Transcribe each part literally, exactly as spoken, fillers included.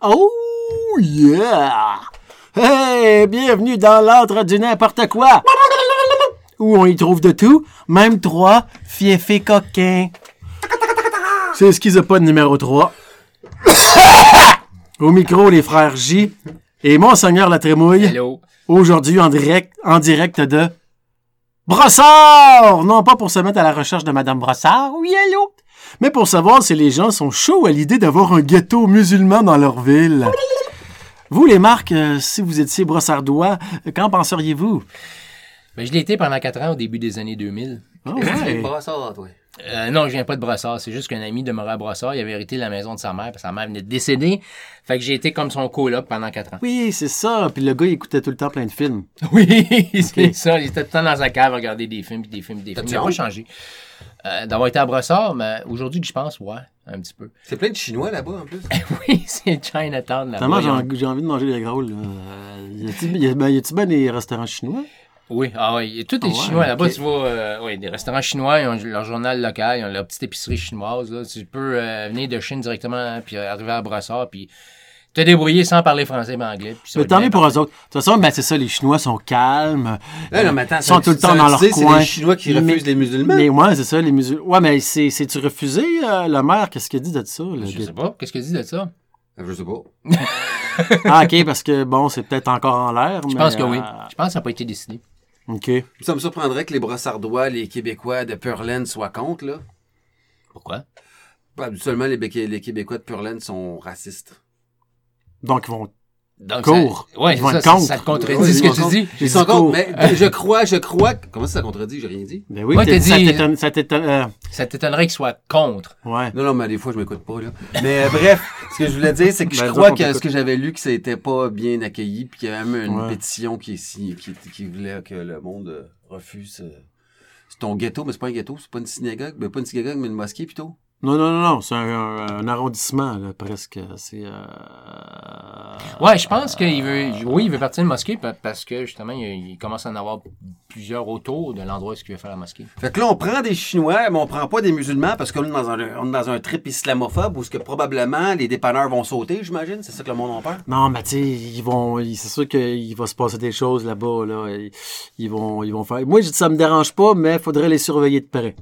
Oh yeah! Hey, bienvenue dans l'ordre du n'importe quoi! Où on y trouve de tout, même trois fiefés coquins. C'est Schizopod numéro trois. Au micro, les frères J et Monseigneur La Trémouille. Hello. Aujourd'hui, en direct, en direct de Brossard! Non pas pour se mettre à la recherche de Madame Brossard, oui, hello! Mais pour savoir si les gens sont chauds à l'idée d'avoir un ghetto musulman dans leur ville. Vous, les marques, euh, si vous étiez brossardois, qu'en penseriez-vous? Ben, je l'ai été pendant quatre ans au début des années deux mille. Oh, ouais. Brossard, toi. Euh, non, je viens pas de Brossard. C'est juste qu'un ami demeurait à Brossard. Il avait hérité la maison de sa mère, parce que sa mère venait de décéder. Fait que j'ai été comme son coloc pendant quatre ans. Oui, c'est ça. Puis le gars, il écoutait tout le temps plein de films. Oui, c'est ça. Il était tout le temps dans sa cave à regarder des films, puis des films, puis des films. Il n'a pas changé. Euh, d'avoir été à Brossard, mais aujourd'hui que je pense, ouais, un petit peu. C'est plein de Chinois là-bas, en plus. Oui, c'est Chinatown là-bas. Tellement, j'ai, j'ai envie de manger des gros, là. Euh, y a-t-il, y a, ben, y a-tu bien des restaurants chinois? Oui, ah oui, tout est ah ouais, chinois là-bas, okay. tu vois, euh, oui, des restaurants chinois, ils ont leur journal local, ils ont leur petite épicerie chinoise, là. Tu peux euh, venir de Chine directement, hein, puis arriver à Brossard, puis te débrouiller sans parler français et anglais. Puis mais tant mieux pour eux autres. De toute façon, ben, c'est ça, les Chinois sont calmes. Non, non, mais attends, ils sont ça, tout le temps ça, dans leur sais, coin. C'est les Chinois qui refusent mais, les musulmans. Mais ouais, c'est ça, les musulmans. Ouais, mais c'est, c'est-tu refusé, euh, le maire? Qu'est-ce qu'il dit de ça? Là, Je de... sais pas. Qu'est-ce qu'il dit de ça? Je sais pas. Ah, OK, parce que, bon, c'est peut-être encore en l'air. Je mais, pense que euh... oui. Je pense que ça n'a pas été décidé. OK. Ça me surprendrait que les Brossardois, les Québécois de Purlaine soient contre, là. Pourquoi? Bah, habituellement, les, Bé- les Québécois de Purlaine sont racistes. Donc, ils vont... Donc, court. Ça, ouais, ils vont ça, être ça, contre. ça te contredit Ouais, ce ils que tu vont dis. Ils sont contre, mais je crois, je crois... que- Comment ça, ça contredit? J'ai rien dit. Ben oui, Ouais, t'as t'as dit... Ça dit- t'étonne... Ça t'étonne euh... Ça t'étonnerait qu'ils soient contre. Ouais. Non, non, mais des fois, je m'écoute pas, là. Mais euh, bref, ce que je voulais dire, c'est que je Ben, crois donc, que on ce que j'avais lu, que ça n'était pas bien accueilli, puis qu'il y avait même une Ouais. pétition qui, qui, qui, qui voulait que le monde euh, refuse... euh, C'est ton ghetto, mais c'est pas un ghetto, c'est pas une synagogue. Ben, pas une synagogue, mais une mosquée, plutôt. Non, non, non, non, c'est un, un, un arrondissement, là, presque. C'est... Euh... Ouais, je pense qu'il veut... Oui, il veut partir de mosquée pa- parce que, justement, il, il commence à en avoir plusieurs autour de l'endroit où il veut faire la mosquée. Fait que là, on prend des Chinois, mais on prend pas des musulmans parce qu'on est dans un, on est dans un trip islamophobe où ce que probablement les dépanneurs vont sauter, j'imagine. C'est ça que le monde a peur. Non, mais tu sais, ils vont... ils- C'est sûr qu'il va se passer des choses là-bas, là. Ils, ils vont, ils vont faire... Moi, je dis ça me dérange pas, mais il faudrait les surveiller de près.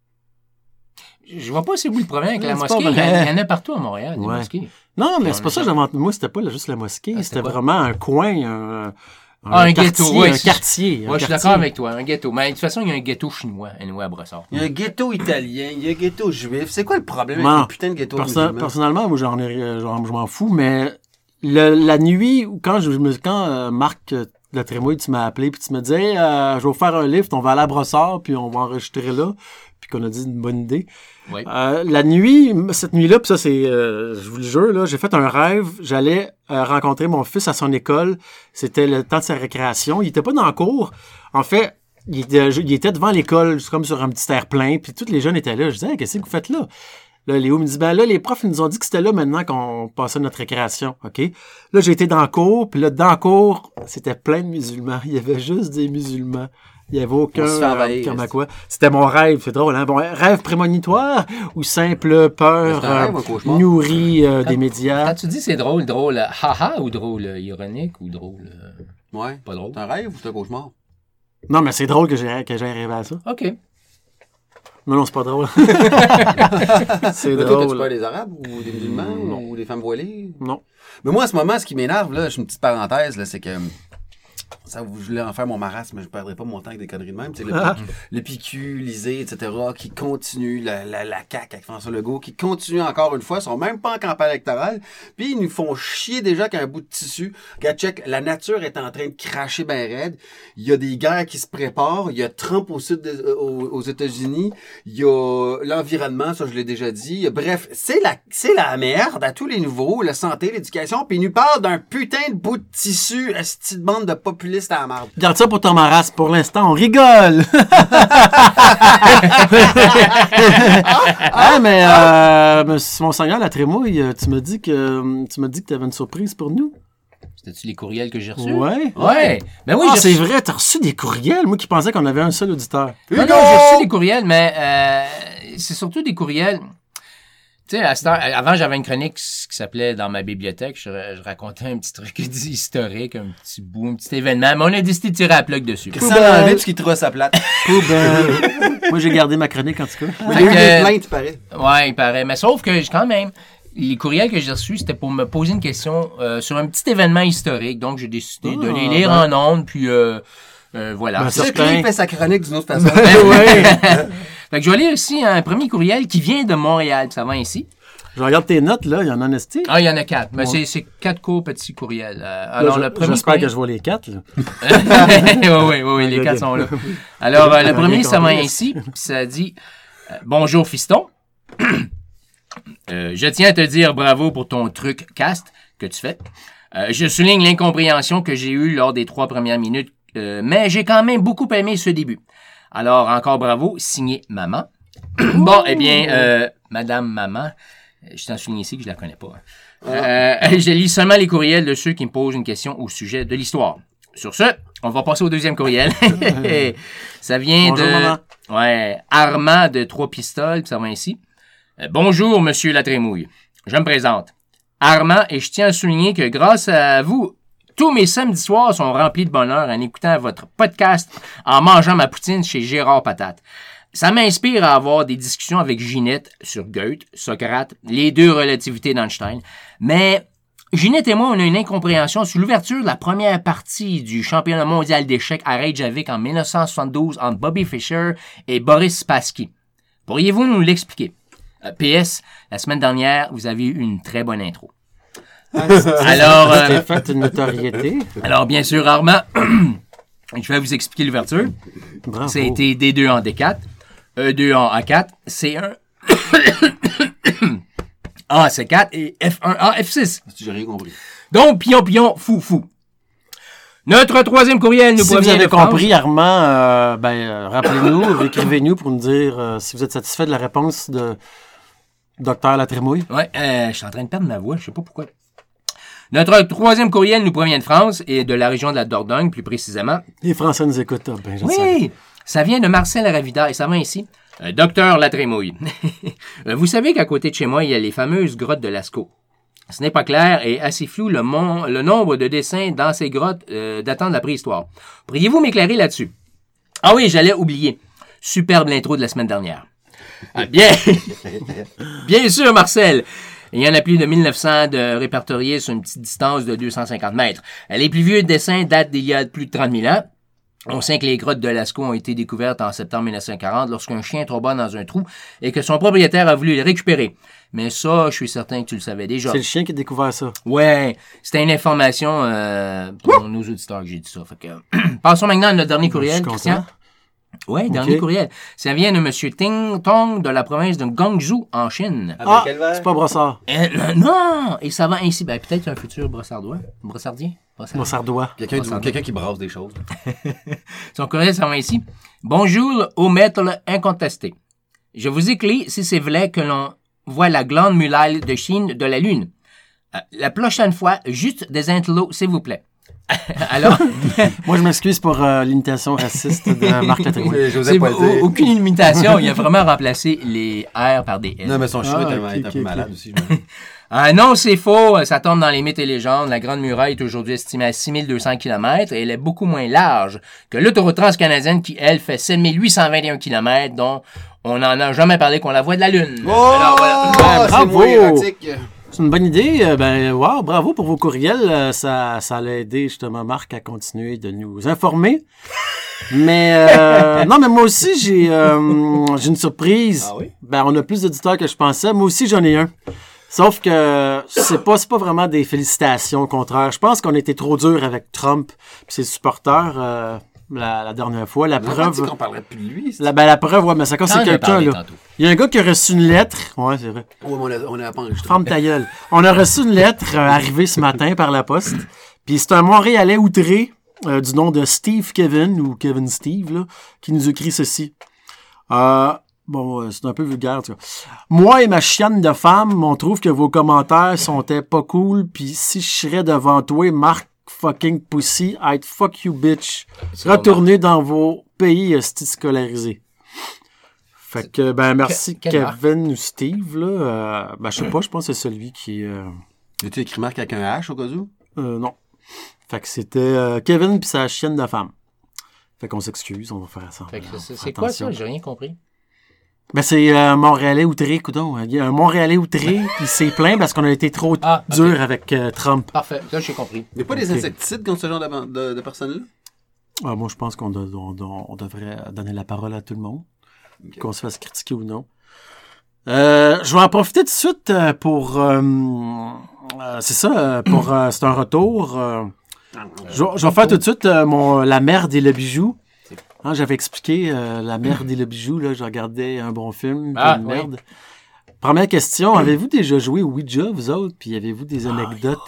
Je vois pas c'est où le problème avec Ouais, la c'est mosquée. pas Il y, vrai. en- il y en a partout à Montréal, des Ouais. mosquées. Non, mais Puis c'est on pas ça que essaie- j'invente. Moi, c'était pas là, juste la mosquée. Ah, c'était c'était quoi? vraiment un coin, un, un, Ah, un quartier, ghetto, ouais, un c'est- quartier. un Moi, je suis quartier. d'accord avec toi, un ghetto. Mais de toute façon, il y a un ghetto chinois, anyway, à Brossard. Il y a un ghetto italien, il y a un ghetto juif. C'est quoi le problème Non. avec les putains de ghettos Perso- musulmans? personnellement, moi, j'en ai, j'en, je m'en fous, mais le, la nuit, où quand je me, quand euh, Marc euh, La Trémouille, tu m'as appelé, puis tu me disais, hey, euh, je vais vous faire un lift, on va aller à Brossard, puis on va enregistrer là, puis qu'on a dit une bonne idée. Oui. Euh, la nuit, cette nuit-là, puis ça, c'est, euh, je vous le jure, là, j'ai fait un rêve. J'allais euh, rencontrer mon fils à son école. C'était le temps de sa récréation. Il était pas dans le cours. En fait, il était, il était devant l'école, comme sur un petit air-plein, puis tous les jeunes étaient là. Je disais, hey, qu'est-ce que vous faites là? Là, Léo me dit, ben là, les profs ils nous ont dit que c'était là maintenant qu'on passait notre récréation, OK? Là, j'ai été dans le cours, puis là, dans le cours, c'était plein de musulmans. Il y avait juste des musulmans. Il n'y avait aucun... On se fait envahir, euh, quoi. C'était mon rêve, c'est drôle, hein? Bon, rêve prémonitoire ou simple peur C'est un rêve, euh, un cauchemar. nourrie euh, des Quand- médias? Quand tu dis c'est drôle, drôle, euh, haha ou drôle, euh, ironique ou drôle, euh, Ouais. pas drôle. C'est un rêve ou c'est un cauchemar? Non, mais c'est drôle que j'ai, que j'ai rêvé à ça. OK. Non, non, c'est pas drôle. c'est Mais toi, t'as-tu drôle. peur des Arabes ou des musulmans ou des femmes voilées? Non. Mais moi, en ce moment, ce qui m'énerve, là, j'ai une petite parenthèse, là, c'est que ça, vous voulez en faire mon marasme, mais je ne perdrai pas mon temps avec des conneries de même. Tu sais, le, Ah. le P Q, l'I S E, et cetera, qui continue, la, la, la C A Q avec François Legault, qui continue encore une fois, ils sont même pas en campagne électorale, puis ils nous font chier déjà qu'un bout de tissu. Regarde, check, la nature est en train de cracher ben raide. Il y a des guerres qui se préparent. Il y a Trump au sud, de- aux, aux États-Unis. Il y a l'environnement, ça je l'ai déjà dit. Bref, c'est la, c'est la merde à tous les niveaux, la santé, l'éducation, puis ils nous parlent d'un putain de bout de tissu, une petite bande de populistes à la merde. Garde ça pour ton marasme. Pour l'instant, on rigole. ah, mais, euh, monsieur Monseigneur La Trémouille, tu m'as dit que, tu m'as dit que t'avais une surprise pour nous. C'était-tu les courriels que j'ai reçus? Ouais. Ouais. Ben oui, Ah, j'ai c'est reçu... vrai, t'as reçu des courriels. Moi qui pensais qu'on avait un seul auditeur. Non, non, j'ai reçu des courriels, mais euh, c'est surtout des courriels... Tu sais, à cette heure, avant, j'avais une chronique qui s'appelait Dans ma bibliothèque. Je, je racontais un petit truc historique, un petit bout, un petit événement. Mais on a décidé de tirer à la plug dessus. Christian l'a enlevé parce qu'il trouvait sa plate. Poubelle. Moi, j'ai gardé ma chronique, en tout cas. Il y a eu des plaintes, il paraît. Ouais, il paraît. Mais sauf que, quand même, les courriels que j'ai reçus, c'était pour me poser une question euh, sur un petit événement historique. Donc, j'ai décidé Ah, de les lire ben. en ondes, puis euh, euh, voilà. Ben, C'est certain. qu'il fait sa chronique d'une autre façon. Ben ouais. Fait que je vais lire aussi un premier courriel qui vient de Montréal. Ça va ainsi. Je regarde tes notes, là. Il y en a en esti. Ah, il y en a quatre. Mais Ouais. c'est, c'est quatre courts petits courriels. Euh, Là, alors, je- le premier J'espère que courriel- je vois les quatre, là. oui, oui, oui, les Ok, quatre ok. sont là. Alors, euh, le J'ai premier, rien ça va compris. ainsi. Puis ça dit euh, Bonjour, fiston. Euh, je tiens à te dire bravo pour ton truc cast que tu fais. Euh, je souligne l'incompréhension que j'ai eue lors des trois premières minutes, euh, mais j'ai quand même beaucoup aimé ce début. Alors, encore bravo, signé Maman. Bon, eh bien, euh, Madame Maman, je tiens à souligner ici que je la connais pas. hein. Euh, je lis seulement les courriels de ceux qui me posent une question au sujet de l'histoire. Sur ce, on va passer au deuxième courriel. Ça vient Bonjour, de... maman. Ouais, Armand de Trois-Pistoles, puis ça va ainsi. Euh, bonjour, Monsieur Latrémouille. Je me présente. Armand, et je tiens à souligner que grâce à vous, tous mes samedis soirs sont remplis de bonheur en écoutant votre podcast en mangeant ma poutine chez Gérard Patate. Ça m'inspire à avoir des discussions avec Ginette sur Goethe, Socrate, les deux relativités d'Einstein. Mais Ginette et moi, on a une incompréhension sur l'ouverture de la première partie du championnat mondial d'échecs à Reykjavik en dix-neuf cent soixante-douze entre Bobby Fischer et Boris Spassky. Pourriez-vous nous l'expliquer? Euh, P S, la semaine dernière, vous avez eu une très bonne intro. Alors, euh, T'as fait une notoriété. alors, bien sûr, Armand, je vais vous expliquer l'ouverture. Bravo. Ça a été D deux en D quatre, E deux en A quatre, C un A C quatre et F un A F six. J'ai rien compris. Donc, pion, pion, fou, fou. Notre troisième courriel nous Si vous provient avez de France. compris, Armand, euh, ben, euh, rappelez-nous, écrivez-nous pour nous dire euh, si vous êtes satisfait de la réponse de Docteur Latrémouille. Ouais, euh, je suis en train de perdre ma voix, je sais pas pourquoi. Notre troisième courriel nous provient de France et de la région de la Dordogne, plus précisément. Les Français nous écoutent. Ah, ben, je le savais. Oui, ça vient de Marcel Ravida et ça va ici. Euh, Docteur Latrémouille. Euh, Vous savez qu'à côté de chez moi, il y a les fameuses grottes de Lascaux. Ce n'est pas clair et assez flou le, mon- le nombre de dessins dans ces grottes euh, datant de la préhistoire. Pourriez-vous m'éclairer là-dessus? Ah oui, j'allais oublier. Superbe l'intro de la semaine dernière. Ah, bien, bien sûr, Marcel. Il y en a plus de mille neuf cents de répertoriés sur une petite distance de deux cent cinquante mètres. Les plus vieux dessins datent d'il y a plus de trente mille ans. On sait que les grottes de Lascaux ont été découvertes en septembre mille neuf cent quarante lorsqu'un chien tomba dans un trou et que son propriétaire a voulu les récupérer. Mais ça, je suis certain que tu le savais déjà. C'est le chien qui a découvert ça. Ouais, c'était une information euh, pour nos auditeurs que j'ai dit ça. Fait que, passons maintenant à notre dernier Je courriel, suis content. Christian. Ouais, dernier courriel. Ça vient de M. Ting Tong de la province de Guangzhou, en Chine. Ah, quel verre? c'est pas Brossard. Euh, non! Et ça va ainsi. Ben, peut-être un futur brossardois. Brossardien? Brossard- Brossardois. Quelqu'un Bon, ça du- quelqu'un qui brasse des choses. Son courriel, ça va ainsi. Bonjour au maître incontesté. Je vous écris si c'est vrai que l'on voit la glande mulaire de Chine de la Lune. Euh, la prochaine fois, juste des intellos, s'il vous plaît. Alors, Moi, je m'excuse pour euh, l'imitation raciste de Marc Latrémouille. C'est c'est Joseph au- Poitier. aucune imitation. Il a vraiment remplacé les R par des S. Non, mais son chat Ah, est tellement- ok, est un peu ok, malade ok. aussi. je me- Ah non, c'est faux. Ça tombe dans les mythes et légendes. La Grande Muraille est aujourd'hui estimée à six mille deux cents kilomètres et elle est beaucoup moins large que l'autoroute transcanadienne qui, elle, fait sept mille huit cent vingt et un kilomètres, dont on n'en a jamais parlé qu'on la voit de la Lune. Oh, Alors, voilà. c'est bravo! moins érotique. C'est une bonne idée. Euh, Ben, wow, bravo pour vos courriels. Euh, Ça, ça allait aider justement Marc à continuer de nous informer. Mais euh, non, mais moi aussi j'ai euh, j'ai une surprise. Ah oui? Ben, on a plus d'auditeurs que je pensais. Moi aussi j'en ai un. Sauf que c'est pas c'est pas vraiment des félicitations. Au contraire, je pense qu'on a été trop dur avec Trump et ses supporters euh, la, la dernière fois. La On a pas dit preuve. qu'on parlerait plus de lui. c'est- La, ben, la preuve, ouais, mais ça quand T'en c'est as quelqu'un parlé là. tantôt. Il y a un gars qui a reçu une lettre. Ouais, c'est vrai. Ouais, mais on a- on n'a pas enregistré. Ferme ta gueule. On a reçu une lettre euh, arrivée ce matin par la poste. Puis c'est un Montréalais outré euh, du nom de Steve Kevin ou Kevin Steve là, qui nous écrit ceci. Euh, bon, euh, c'est un peu vulgaire, tu vois. Moi et ma chienne de femme, on trouve que vos commentaires sont pas cool. Puis si je serais devant toi, Marc fucking Pussy, I'd fuck you bitch. C'est pas Retournez dans vos pays esti scolarisés. Fait que, ben, merci Que- quelle marque? Kevin ou Steve, là. Euh, ben, je sais pas, je pense que c'est celui qui... Euh, As-tu écrit marque avec un H au cas où? euh, non. Fait que c'était euh, Kevin puis sa chienne de femme. Fait qu'on s'excuse, on va faire ça. Fait que c'est, c'est quoi ça? J'ai rien compris. Ben, c'est euh, Montréalais outré, coudonc. Il y a un Montréalais outré, il s'est plaint parce qu'on a été trop Ah, ok. dur avec euh, Trump. Parfait, là, j'ai compris. Il n'y a pas des Ok. insecticides contre ce genre de, de, de personnes-là? Ah, moi, je pense qu'on de- on, on- on devrait donner la parole à tout le monde, Ok. qu'on se fasse critiquer ou non. Euh, je vais en profiter tout de suite euh, pour... euh, euh, c'est ça, euh, pour euh, c'est un retour. euh, je, vais- je vais faire tout de suite euh, mon La merde et le bijou. Hein, j'avais expliqué euh, La merde et le bijou. Là, je regardais un bon film, puis Ah, une oui. merde. Première question, avez-vous déjà joué au Ouija, vous autres? Puis avez-vous des anecdotes?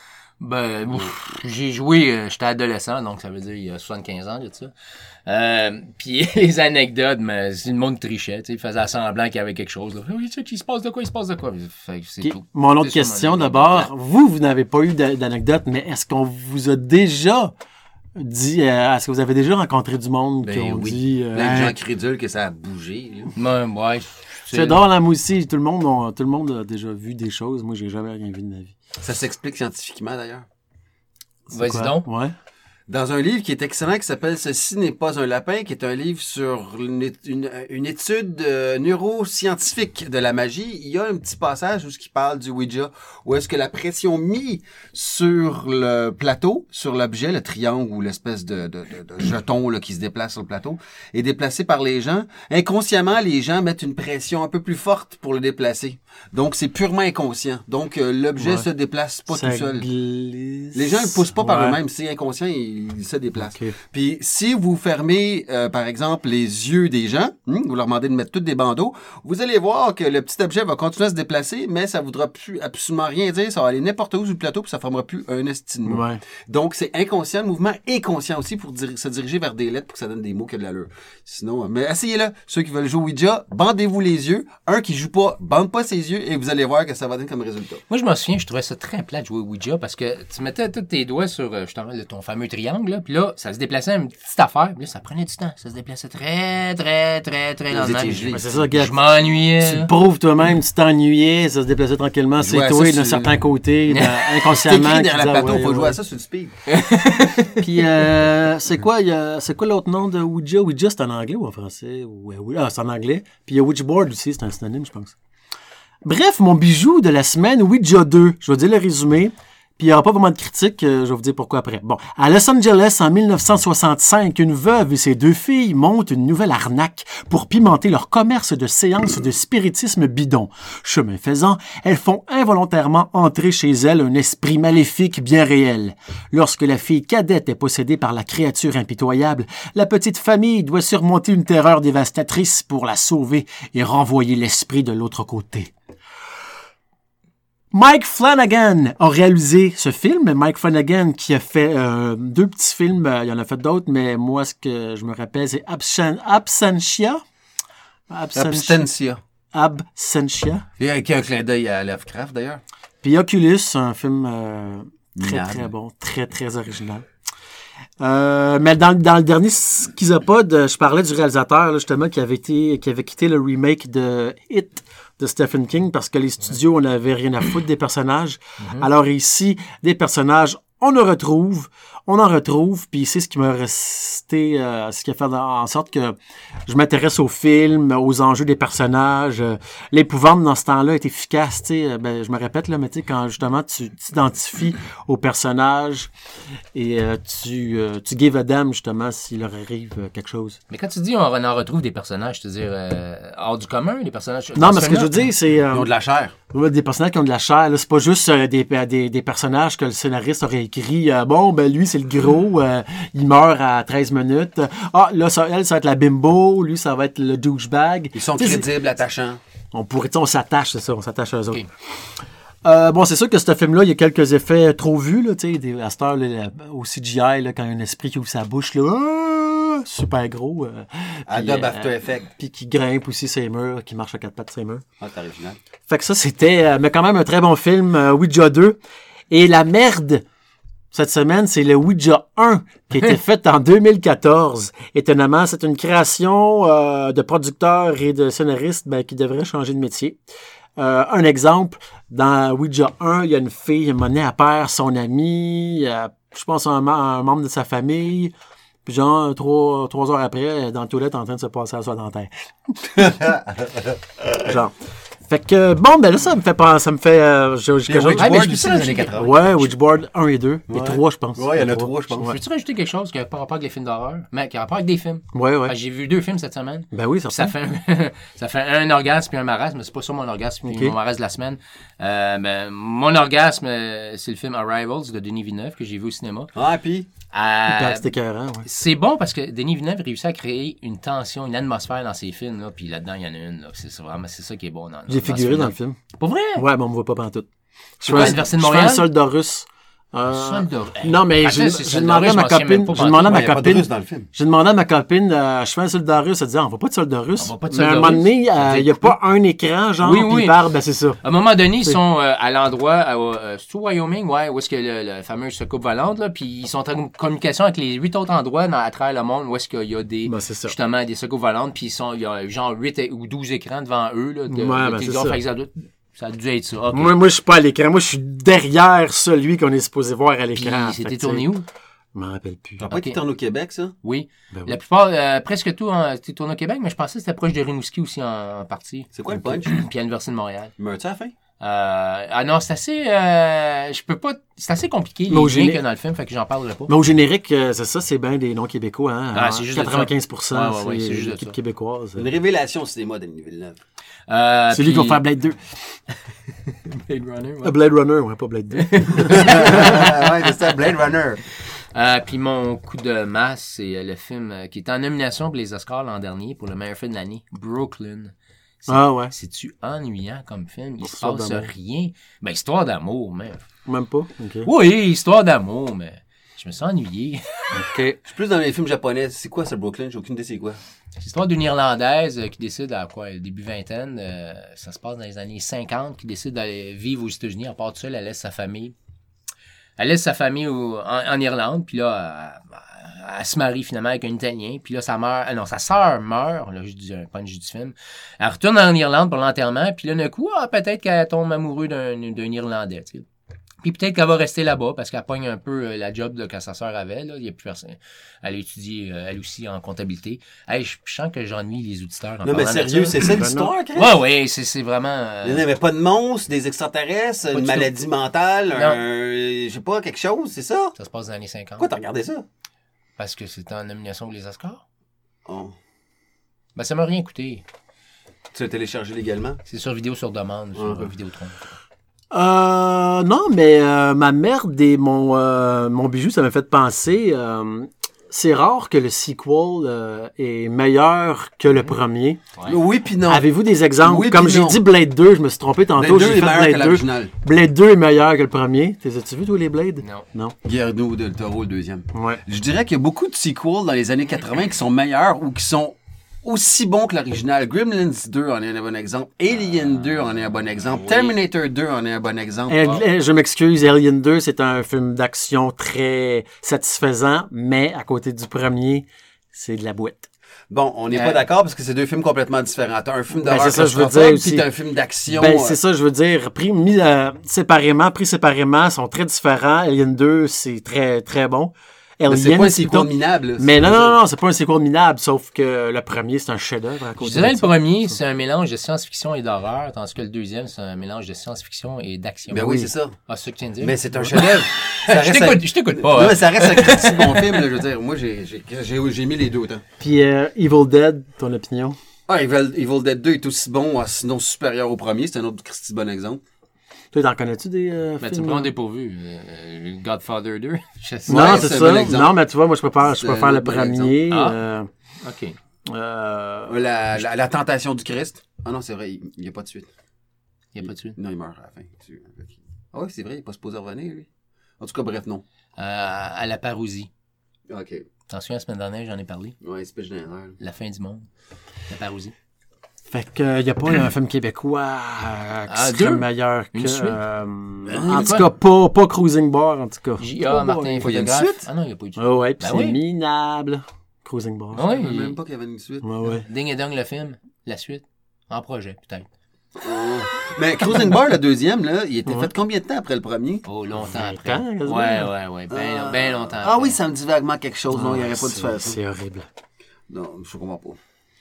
Ben, ouf, j'ai joué, euh, j'étais adolescent, donc ça veut dire il y a soixante-quinze ans de ça. Euh, puis les anecdotes, mais c'est le monde trichait, tu sais, il faisait semblant qu'il y avait quelque chose. Là. Oui, tu sais, il se passe de quoi, il se passe de quoi. Fait que c'est Ok. tout. Mon autre C'est ça, question mon- d'abord. Vous, vous n'avez pas eu d'a- d'anecdote, mais est-ce qu'on vous a déjà dit, euh, est-ce que vous avez déjà rencontré du monde Ben qui ont oui. dit, euh, Plein de Hey, gens crédules que ça a bougé. là. Ouais, ouais, c'est drôle, hein, moi aussi, tout le monde, a, tout le monde a déjà vu des choses. Moi, j'ai jamais rien vu de ma vie. Ça s'explique scientifiquement, d'ailleurs. C'est Vas-y quoi? donc. Ouais. Dans un livre qui est excellent, qui s'appelle « Ceci n'est pas un lapin », qui est un livre sur une, é- une, une étude euh, neuroscientifique de la magie, il y a un petit passage où il parle du Ouija, où est-ce que la pression mise sur le plateau, sur l'objet, le triangle ou l'espèce de, de, de, de jeton là, qui se déplace sur le plateau, est déplacée par les gens. Inconsciemment, les gens mettent une pression un peu plus forte pour le déplacer. Donc, c'est purement inconscient. Donc, euh, l'objet Ouais. se déplace pas Ça tout seul. glisse. Les gens ne le poussent pas par Ouais. eux-mêmes. C'est inconscient, ils il se déplace. Ok. Puis si vous fermez, euh, par exemple, les yeux des gens, hein, vous leur demandez de mettre tous des bandeaux, vous allez voir que le petit objet va continuer à se déplacer, mais ça ne voudra plus absolument rien dire. Ça va aller n'importe où sur le plateau, puis ça ne formera plus un esti de mot. Ouais. Donc, c'est inconscient le mouvement et conscient aussi pour dir- se diriger vers des lettres pour que ça donne des mots qui ont de l'allure. Sinon, euh, mais essayez-le. Ceux qui veulent jouer au Ouija, bandez-vous les yeux. Un qui joue pas, bande pas ses yeux et vous allez voir que ça va donner comme résultat. Moi, je m'en souviens, je trouvais ça très plat de jouer au Ouija parce que tu mettais tous tes doigts sur euh, justement le- ton fameux triangle, là, puis là, ça se déplaçait une petite affaire, puis là, ça prenait du temps. Ça se déplaçait très, très, très, très Vous lentement. étiez puis gelé. Ouais, c'est ça, gars. Je m'ennuyais. Tu là. le prouves toi-même, tu t'ennuyais, ça se déplaçait tranquillement, c'est Jouer à toi ça d'un sur- certain côté, dans- C'est inconsciemment. écrit qui derrière dit, le ah, plateau, ouais, faut jouer ouais. à ça sur le speed. Puis, euh, c'est quoi, il y a- c'est quoi l'autre nom de Ouija? Ouija, c'est en anglais ou en français? Ou, euh, oui, ah, c'est en anglais. Puis il y a Witchboard aussi, c'est un synonyme, je pense. Bref, mon bijou de la semaine, Ouija deux. Je vais dire le résumé. Puis il n'y aura pas vraiment de critique, euh, je vais vous dire pourquoi après. Bon, à Los Angeles, en mille neuf cent soixante-cinq, une veuve et ses deux filles montent une nouvelle arnaque pour pimenter leur commerce de séances de spiritisme bidon. Chemin faisant, elles font involontairement entrer chez elles un esprit maléfique bien réel. Lorsque la fille cadette est possédée par la créature impitoyable, la petite famille doit surmonter une terreur dévastatrice pour la sauver et renvoyer l'esprit de l'autre côté. Mike Flanagan a réalisé ce film. Mike Flanagan qui a fait euh, deux petits films, euh, il y en a fait d'autres, mais moi, ce que je me rappelle, c'est Absen- Absentia. Absentia. Abstentia. Absentia. Et avec un clin d'œil à Lovecraft, d'ailleurs. Puis Oculus, un film euh, très, Minable. très bon, très, très original. Euh, mais dans, dans le dernier Schizopod, je parlais du réalisateur, là, justement, qui avait, été, qui avait quitté le remake de It de Stephen King parce que les studios, on n'avait rien à foutre des personnages. Mm-hmm. Alors ici, des personnages, on en retrouve, on en retrouve, puis c'est ce qui m'a resté, euh, ce qui a fait en sorte que je m'intéresse au film, aux enjeux des personnages. Euh, l'épouvante dans ce temps-là est efficace, tu sais. Ben, je me répète là, mais tu sais quand justement tu t'identifies aux personnages et euh, tu euh, tu give a damn justement s'il leur arrive euh, quelque chose. Mais quand tu dis on en retrouve des personnages, c'est-à-dire euh, hors du commun, les personnages. Non, mais ce que je veux dire, c'est euh, Ils ont de la chair. ouais, des personnages qui ont de la chair. Là, c'est pas juste euh, des, des des personnages que le scénariste aurait écrit. Euh, bon, ben lui c'est le gros, euh, il meurt à treize minutes. Ah là, ça, elle ça va être la bimbo, lui ça va être le douchebag. Ils sont Tu sais, crédibles, attachants. On pourrait, tu sais, on s'attache, c'est ça, on s'attache à eux autres. Ok. Euh, bon, c'est sûr que ce film-là, il y a quelques effets trop vus, là, tu sais, des, à cette heure, là, au C G I, là, quand il y a un esprit qui ouvre sa bouche, là, ah, super gros. Euh, Adobe puis, euh, After Effects. Puis qui grimpe aussi ses murs, qui marche à quatre pattes ses murs. Ah, c'est original. Fait que ça, c'était, euh, mais quand même un très bon film, euh, Ouija deux. Et la merde, cette semaine, c'est le Ouija un qui a été fait en deux mille quatorze. Étonnamment, c'est une création euh, de producteurs et de scénaristes ben, qui devraient changer de métier. Euh, un exemple, dans Ouija un, il y a une fille, à un moment donné, elle perd son ami, euh, je pense un, un membre de sa famille, puis genre, trois, trois heures après, elle est dans la toilette en train de se passer à soi dentaire. Genre. Fait que, bon, ben là, ça me fait penser, ça me fait... Euh, j'ai, j'ai, Les Ah, mais je Witchboard peux aussi, ça les années quatre-vingts. ouais, Witchboard un et deux. Ouais. Et trois, je pense. Ouais, il y en a Et trois, je pense. Ouais, Peux-tu rajouter quelque chose qui n'a pas rapport avec les films d'horreur? Mais qui a rapport avec des films. ouais. ouais. Ah, j'ai vu deux films cette semaine. Ben oui, ça Puis ça fait un, ça fait un orgasme puis un marasme, mais c'est pas ça mon orgasme puis Ok. mon marasme de la semaine. Euh, ben, mon orgasme, euh, c'est le film Arrivals de Denis Villeneuve que j'ai vu au cinéma. Ah, puis... Euh, C'était écœurant, ouais. c'est bon parce que Denis Villeneuve réussit à créer une tension, une atmosphère dans ses films, là, puis là-dedans, il y en a une. Là, c'est, c'est vraiment c'est ça qui est bon dans, J'ai dans figuré ce dans le film. film. Pas vrai? Ouais, mais on me voit pas pantoute. Je quoi, fais un- l'Université de je fais Montréal? un soldat russe. Euh, Soldat. Non, mais Attends, j'ai, c'est j'ai soldat demandé à russe, ma je m'en souviens même copine, pas j'ai demandé à Ouais, ma il y a pas de copine, russe dans le film. j'ai demandé à ma copine, euh, je fais un soldat russe, elle dit, ah, on va pas de soldat russe. On va pas de Mais à un soldat moment donné, russe. euh, il y a pas un écran, genre, Oui, puis oui. il parle, ben c'est ça. À un moment donné, ils C'est- sont euh, à l'endroit, à, euh, c'est au Wyoming, ouais, où est-ce que le, le fameux soucoupe volante, là, puis ils sont en communication avec les huit autres endroits dans, à travers le monde où est-ce qu'il y a des, Ben, c'est ça. justement, des secoupes volantes, puis ils sont, il y a genre huit ou douze écrans devant eux, là, de, Ouais, de ben, télévision. c'est ça. Fait que ça, doit- ça a dû être ça. ok. Moi, moi, je suis pas à l'écran. Moi, je suis derrière celui qu'on est supposé voir à Puis l'écran. c'était Fait que, tourné tu sais, où? Je m'en rappelle plus. Ça n'a pas Ok. été tourné au Québec, ça? Oui. Ben oui. La plupart, euh, presque tout, hein, c'était tourné au Québec, mais je pensais que c'était proche de Rimouski aussi en, en partie. C'est quoi le punch? Puis à l'Université de Montréal. Meurt-tu à la fin? Euh, ah non, c'est assez, euh, je peux pas, c'est assez compliqué, les Mais au liens géné- qu'il y a dans le film, fait que j'en parlerai pas. Mais au générique, euh, c'est ça, c'est bien des noms québécois. Hein? Ah, c'est juste de ça. quatre-vingt-quinze pour cent, Ouais, ouais, ouais, c'est c'est juste de l'équipe ça. québécoise. Une révélation au cinéma, Denis Villeneuve. Euh, C'est lui qui va puis- faire Blade deux. Blade Runner, ouais. Euh, Blade Runner, ouais, pas Blade deux. ouais, c'est ça, Blade Runner. Euh, puis mon coup de masse, c'est euh, le film euh, qui était en nomination pour les Oscars l'an dernier pour le meilleur film de l'année, Brooklyn. C'est, Ah ouais. C'est-tu ennuyant comme film? Il se Histoire passe d'amour. rien. Ben, histoire d'amour, mais... Même pas? OK. Oui, histoire d'amour, mais je me suis ennuyé. OK. Je suis plus dans les films japonais. C'est quoi, ça, Brooklyn? J'ai aucune idée c'est quoi. C'est l'histoire d'une Irlandaise euh, qui décide, à quoi, début vingtaine, euh, ça se passe dans les années cinquante, qui décide d'aller vivre aux États-Unis. Elle part toute seule, elle laisse sa famille. Elle laisse sa famille au- en, en Irlande, puis là, elle, elle se marie finalement avec un Italien, puis là, sa mère, euh, non, sa sœur meurt, là, je dis un punch du film. Elle retourne en Irlande pour l'enterrement, puis là, d'un coup, ah, peut-être qu'elle tombe amoureuse d'un, d'un Irlandais, tu sais. Puis peut-être qu'elle va rester là-bas parce qu'elle pogne un peu euh, la job là, que sa sœur avait. Là. Il y a plus personne. Elle a étudié, euh, elle aussi, en comptabilité. Hey, je, je sens que j'ennuie les auditeurs. En Non, mais parlant de sérieux, ça. c'est ça Ben l'histoire, Chris? Ouais, ouais, c'est, c'est vraiment... euh, Il n'y avait pas de monstres, des extraterrestres, du une tout. maladie mentale, Non. un, je sais pas, quelque chose, c'est ça? Ça se passe dans les années cinquante. Pourquoi t'as regardé ça? Parce que c'était en nomination pour les Oscars. Oh. Ben, ça m'a rien coûté. Tu l'as téléchargé légalement? C'est sur vidéo sur demande, sur Uh-huh. Vidéotron. Euh, non, mais euh, ma merde et mon, euh, mon bijou, ça m'a fait penser... euh, c'est rare que le sequel euh, est meilleur que le premier. Ouais. Oui, puis non. Avez-vous des exemples? Oui, Comme puis j'ai non. dit Blade deux, je me suis trompé tantôt. Blade deux J'ai est fait meilleur que Blade deux. l'original. Blade deux est meilleur que le premier. T'es as-tu vu, toi, les Blades? Non. Non. Guillermo del Toro, le deuxième. Ouais. Je dirais qu'il y a beaucoup de sequels dans les années quatre-vingts qui sont meilleurs ou qui sont aussi bons que l'original. Gremlins deux en est un bon exemple. Alien deux en est un bon exemple. Oui. Terminator deux en est un bon exemple. Euh, euh, Je m'excuse, Alien deux, c'est un film d'action très satisfaisant, mais à côté du premier, c'est de la boîte. Bon, on n'est Euh, pas d'accord parce que c'est deux films complètement différents. T'as un film Ben, d'horreur c'est ça, je veux claustrophobe, dire aussi. puis t'as un film d'action. Ben, euh, c'est ça, je veux dire, pris, mis euh, séparément, pris séparément, sont très différents. Alien deux, c'est très, très bon. mais Alien, c'est pas un plutôt- sequel minable. là, Mais c'est- non, non, non, non, c'est pas un sequel minable, sauf que le premier, c'est un chef-d'œuvre à Je côté dirais de le ça. premier, c'est un mélange de science-fiction et d'horreur, tandis que le deuxième, c'est un mélange de science-fiction et d'action. Ben oui, c'est ça. Ah, c'est ça que tu viens de dire? Mais c'est un chef-d'œuvre. Ça je reste t'écoute, un- je t'écoute Non, pas. hein. mais ça reste un critique bon film, là, je veux dire. Moi, j'ai, j'ai, j'ai, j'ai mis les deux autant. Puis euh, Evil Dead, ton opinion? Ah, Evil, Evil Dead deux est aussi bon, ah, sinon supérieur au premier. C'est un autre Christy bon exemple. Toi, t'en connais-tu des euh, Ben, tu films? me prends dépourvu. Euh, Godfather deux. Je sais. Non, Ouais, c'est c'est un ça. bon exemple. Non, mais tu vois, moi, je préfère, je C'est préfère un le bon premier. exemple. Ah. euh, OK. euh, La, la, la tentation du Christ. Ah non, c'est vrai, il n'y a pas de suite. Il n'y a pas de suite. Non, il meurt à la fin. Tu- Ah oui, c'est vrai, il n'est pas supposé revenir, lui. En tout cas, bref, non. Euh, à la parousie. OK. T'en souviens, la semaine dernière, j'en ai parlé. Ouais, c'est pas général. La fin du monde. La parousie. Fait que, il y a pas un film québécois euh, qui Ah, serait deux? meilleur que... Une suite? euh, Ben, en quoi? tout cas, pas, pas Cruising Bar, en tout cas. J A. Martin, il y a une photographe. suite? Ah non, il n'y a pas eu de suite. Ouais, ouais, pis Ben c'est oui. minable. Cruising Bar. Ah Je savais oui. même pas qu'il y avait une suite. Ouais, ouais. Ding et Dong, le film, la suite, en projet, peut-être. Mais Cruising Bar, le deuxième, là, il était Ouais. fait combien de temps après le premier? Oh, longtemps vingt après. ans, quasiment. Ouais, ouais, ouais. Ben, Ah. ben longtemps Ah après. oui, ça me dit vaguement quelque chose. Non, il n'aurait pas dû C'est- faire ça. C'est horrible. Non, je comprends pas.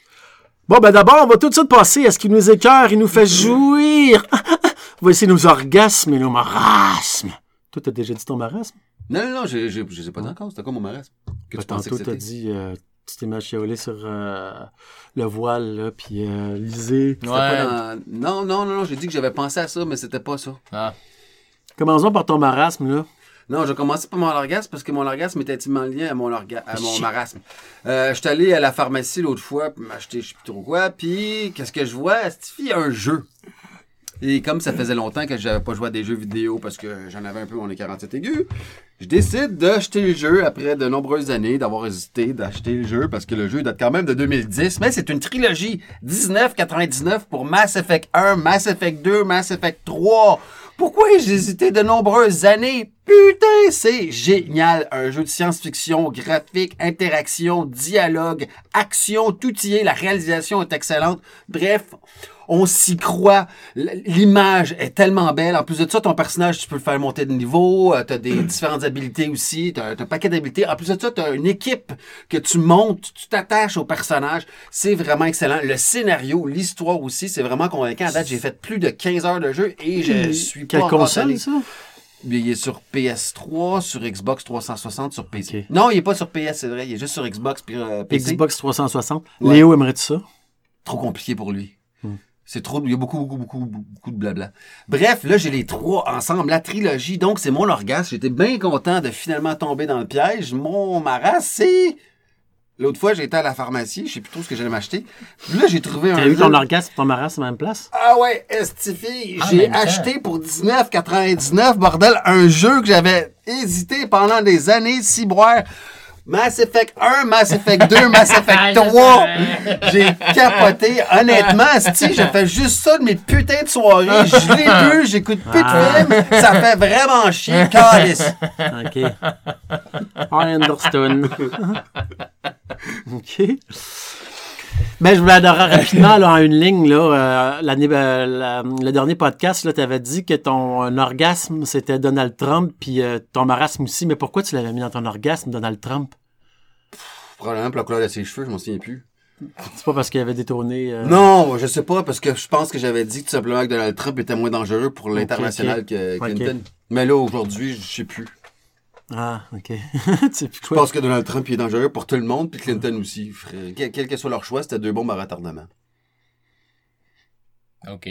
Bon, ben d'abord, on va tout de suite passer à ce qui nous écœure et nous fait jouir. On va essayer nos orgasmes et nos marasmes. Toi, t'as déjà dit ton marasme? Non, non, non, je je sais pas encore. C'était quoi mon marasme? Que Ben, tu pensais que tantôt, t'as c'était? dit... euh, tu t'es machiolé sur euh, le voile, là, puis euh, lisé. C'était pas Ouais. dans- Non, non, non, non, j'ai dit que j'avais pensé à ça, mais c'était pas ça. Ah. Commençons par ton marasme, là. Non, je commençais par mon orgasme parce que mon orgasme était intimement lié à mon, orga... à mon marasme. Euh, je suis allé à la pharmacie l'autre fois pour m'acheter je sais plus trop quoi, puis qu'est-ce que je vois? Il y a un jeu. Et comme ça faisait longtemps que j'avais pas joué à des jeux vidéo parce que j'en avais un peu mon quarante-sept aigu, je décide d'acheter le jeu après de nombreuses années d'avoir hésité d'acheter le jeu parce que le jeu date quand même de deux mille dix, mais c'est une trilogie dix-neuf quatre-vingt-dix-neuf pour Mass Effect un, Mass Effect deux, Mass Effect trois. Pourquoi j'ai hésité de nombreuses années? Putain, c'est génial! Un jeu de science-fiction, graphique, interaction, dialogue, action, tout y est. La réalisation est excellente. Bref, on s'y croit. L- L'image est tellement belle. En plus de ça, ton personnage, tu peux le faire monter de niveau. Euh, t'as des différentes habilités aussi. T'as, t'as un paquet d'habilités. En plus de ça, t'as une équipe que tu montes. Tu t'attaches au personnage. C'est vraiment excellent. Le scénario, l'histoire aussi, c'est vraiment convaincant. À date, j'ai fait plus de quinze heures de jeu et je suis Quelle pas encore console, allé. ça? Il est sur P S trois, sur Xbox trois cent soixante, sur P C. Ok. Non, il est pas sur P S, c'est vrai. Il est juste sur Xbox puis euh, P C. Xbox trois cent soixante. Ouais. Léo, aimerais-tu ça? Trop compliqué pour lui. Hmm. C'est trop, il y a beaucoup, beaucoup, beaucoup, beaucoup de blabla. Bref, là, j'ai les trois ensemble, la trilogie. Donc, c'est mon orgasme. J'étais bien content de finalement tomber dans le piège. Mon maras, c'est... L'autre fois, j'étais à la pharmacie. Je sais plus trop ce que j'allais m'acheter. Puis là, j'ai trouvé un T'as eu jeu. ton orgasme et ton marasme à la même place? Ah ouais, estifié. En J'ai même temps. acheté pour dix-neuf quatre-vingt-dix-neuf, bordel, un jeu que j'avais hésité pendant des années, ciboire. Mass Effect un, Mass Effect deux, Mass Effect trois. J'ai capoté. Honnêtement, esti, j'ai fait juste ça de mes putains de soirées. Je l'ai vu, j'écoute plus de Ah. films. Ça fait vraiment chier, calice. OK. I understand. OK. Ben, je voulais adorer rapidement, là, en une ligne, là, euh, l'année, euh, la- le dernier podcast, là, t'avais dit que ton un orgasme, c'était Donald Trump, puis euh, ton marasme aussi. Mais pourquoi tu l'avais mis dans ton orgasme, Donald Trump? Probablement pour la couleur de ses cheveux, je m'en souviens plus. C'est pas parce qu'il avait détourné... euh, Non, je sais pas, parce que je pense que j'avais dit tout simplement que Donald Trump était moins dangereux pour l'international ok. que Ok. Clinton. Mais là, aujourd'hui, je sais plus. Ah, OK. tu sais plus Je quoi. pense que Donald Trump il est dangereux pour tout le monde, puis Clinton aussi. Frère. Quel, quel que soit leur choix, c'était deux bombes à retardement. OK.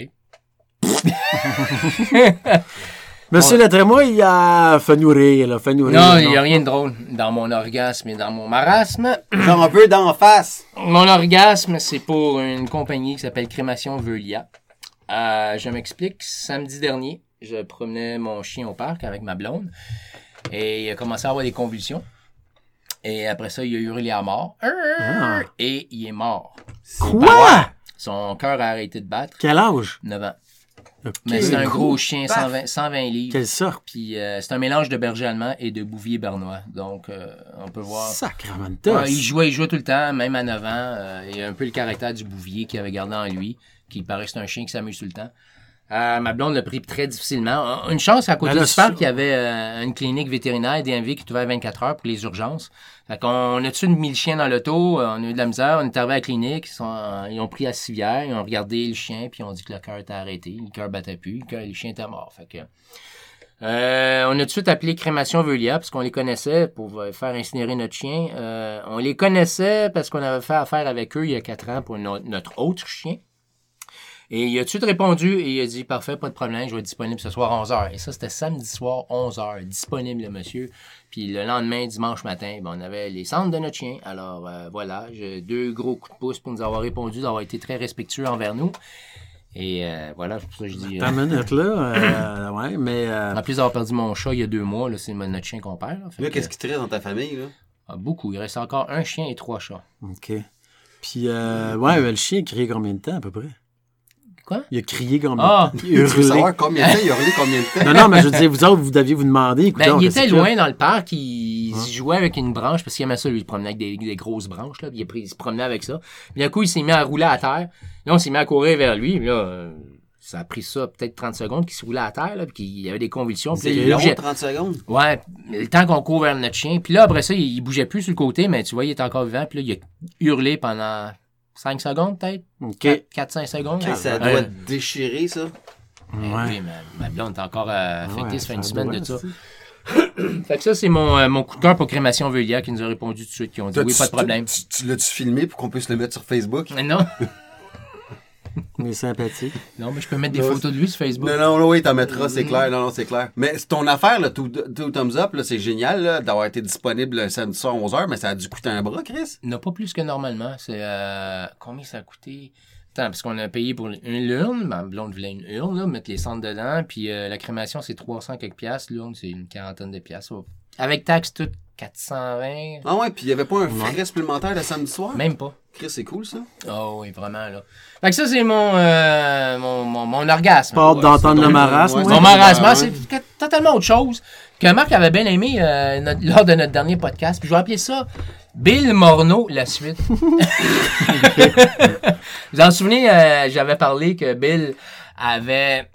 Monsieur Latrémois, il a fait nourrir, là, fait nourrir. Non, il n'y a rien de drôle dans mon orgasme et dans mon marasme. J'en veux d'en face. Mon orgasme, c'est pour une compagnie qui s'appelle Crémation Veolia. Euh, je m'explique. Samedi dernier, je promenais mon chien au parc avec ma blonde et il a commencé à avoir des convulsions. Et après ça, il a hurlé à mort. Ah. Et il est mort. Quoi? Son cœur a arrêté de battre. Quel âge? neuf ans. OK. Mais c'est un Gros gros chien, paf. cent vingt, cent vingt livres. Quelle sorte? Puis euh, c'est un mélange de berger allemand et de bouvier bernois. Donc, euh, on peut voir. Sacrement de Ouais, tosse. il jouait, il jouait tout le temps, même à neuf ans. Euh, il a un peu le caractère du bouvier qu'il avait gardé en lui, qui paraît que c'est un chien qui s'amuse tout le temps. Euh, ma blonde l'a pris très difficilement. Une chance, à côté Ben là, du parc, ça- il y avait euh, une clinique vétérinaire D M V qui est ouverte vingt-quatre heures pour les urgences. Fait qu'on a tué mis le chien dans l'auto, euh, on a eu de la misère, on est arrivé à la clinique, ils, sont, euh, ils ont pris la civière, ils ont regardé le chien, puis ils ont dit que le cœur était arrêté, le cœur battait plus, le, cœur, le chien était mort. Fait que, euh, on a tout de suite appelé Crémation Veolia parce qu'on les connaissait pour euh, faire incinérer notre chien. Euh, on les connaissait parce qu'on avait fait affaire avec eux il y a quatre ans pour no- notre autre chien. Et il a tout de suite répondu et il a dit « Parfait, pas de problème, je vais être disponible ce soir à onze heures. » Et ça, c'était samedi soir, onze heures, disponible le monsieur. Puis le lendemain, dimanche matin, ben, on avait les cendres de notre chien. Alors euh, voilà, j'ai deux gros coups de pouce pour nous avoir répondu, d'avoir été très respectueux envers nous. Et euh, voilà, c'est pour ça que je dis... Ta euh, minute, là. Euh, ouais, mais... euh, en plus d'avoir perdu mon chat il y a deux mois, là, c'est notre chien qu'on perd. Là, Fait Là, que, qu'est-ce qui te reste dans ta famille, là? ah, beaucoup. Il reste encore un chien et trois chats. OK. Puis, euh, ouais, le chien a crié combien de temps, à peu près? Quoi? Il a crié combien Ah! de temps? Tu Il a veux hurlé. savoir combien de temps, il a hurlé combien de temps? Non, non, mais je veux dire, vous autres, vous deviez vous demander. Écoutez, Ben, on il reste était là. loin dans le parc, il, il jouait avec une branche, parce qu'il aimait ça, lui, il se promenait avec des, des grosses branches, là, puis il, a pris- il se promenait avec ça. Puis d'un coup, il s'est mis à rouler à terre. Là, on s'est mis à courir vers lui, puis là, euh, ça a pris ça peut-être trente secondes qu'il se roulait à terre, là, puis qu'il y avait des convulsions. Puis là, C'est il long, bougeait. trente secondes. Ouais, le temps qu'on court vers notre chien. Puis là, après ça, il, il bougeait plus sur le côté, mais tu vois, il était encore vivant. Puis là, il a hurlé pendant cinq secondes, peut-être. OK. quatre cinq secondes. Hey, ça Euh, doit déchirer, ça. eh Ouais. Oui, ma, ma blonde est encore euh, affectée, Ouais, ça fait une ça semaine doit, de ça. c'est- Fait que ça, c'est mon, euh, mon coup de cœur pour Crémation Veolia qui nous a répondu tout de suite, qui ont dit oui, T'as-tu- pas de problème. Tu, tu l'as-tu filmé pour qu'on puisse le mettre sur Facebook? Mais non, Il est sympathique. non, mais je peux mettre des Non, photos de lui sur Facebook. Non, non, non, oui, t'en mettras, c'est clair. Non, non, c'est clair. Mais c'est ton affaire, là, tout, tout thumbs up, là, c'est génial, là, d'avoir été disponible le samedi soir à onze heures, mais ça a dû coûter un bras, Chris. Non, pas plus que normalement. C'est euh, combien ça a coûté? Attends, parce qu'on a payé pour une urne. Ma blonde voulait une urne, là, mettre les cendres dedans. Puis euh, la crémation, c'est trois cents quelques piastres. L'urne, c'est une quarantaine de piastres. Avec taxe, tout, quatre cent vingt. Ah ouais, puis il y avait pas un frais supplémentaire le samedi soir? Même pas. Chris, c'est cool, ça. Oh oui, vraiment, là. Fait que ça, c'est mon, euh, mon, mon, mon orgasme. Pas hâte Ouais, d'entendre c'est le drôle, marasme. ouais. ouais. Mon marasme, Ouais. c'est que- totalement autre chose que Marc avait bien aimé euh, notre- lors de notre dernier podcast. Puis je vais appeler ça Bill Morneau, la suite. Vous vous en souvenez, euh, j'avais parlé que Bill avait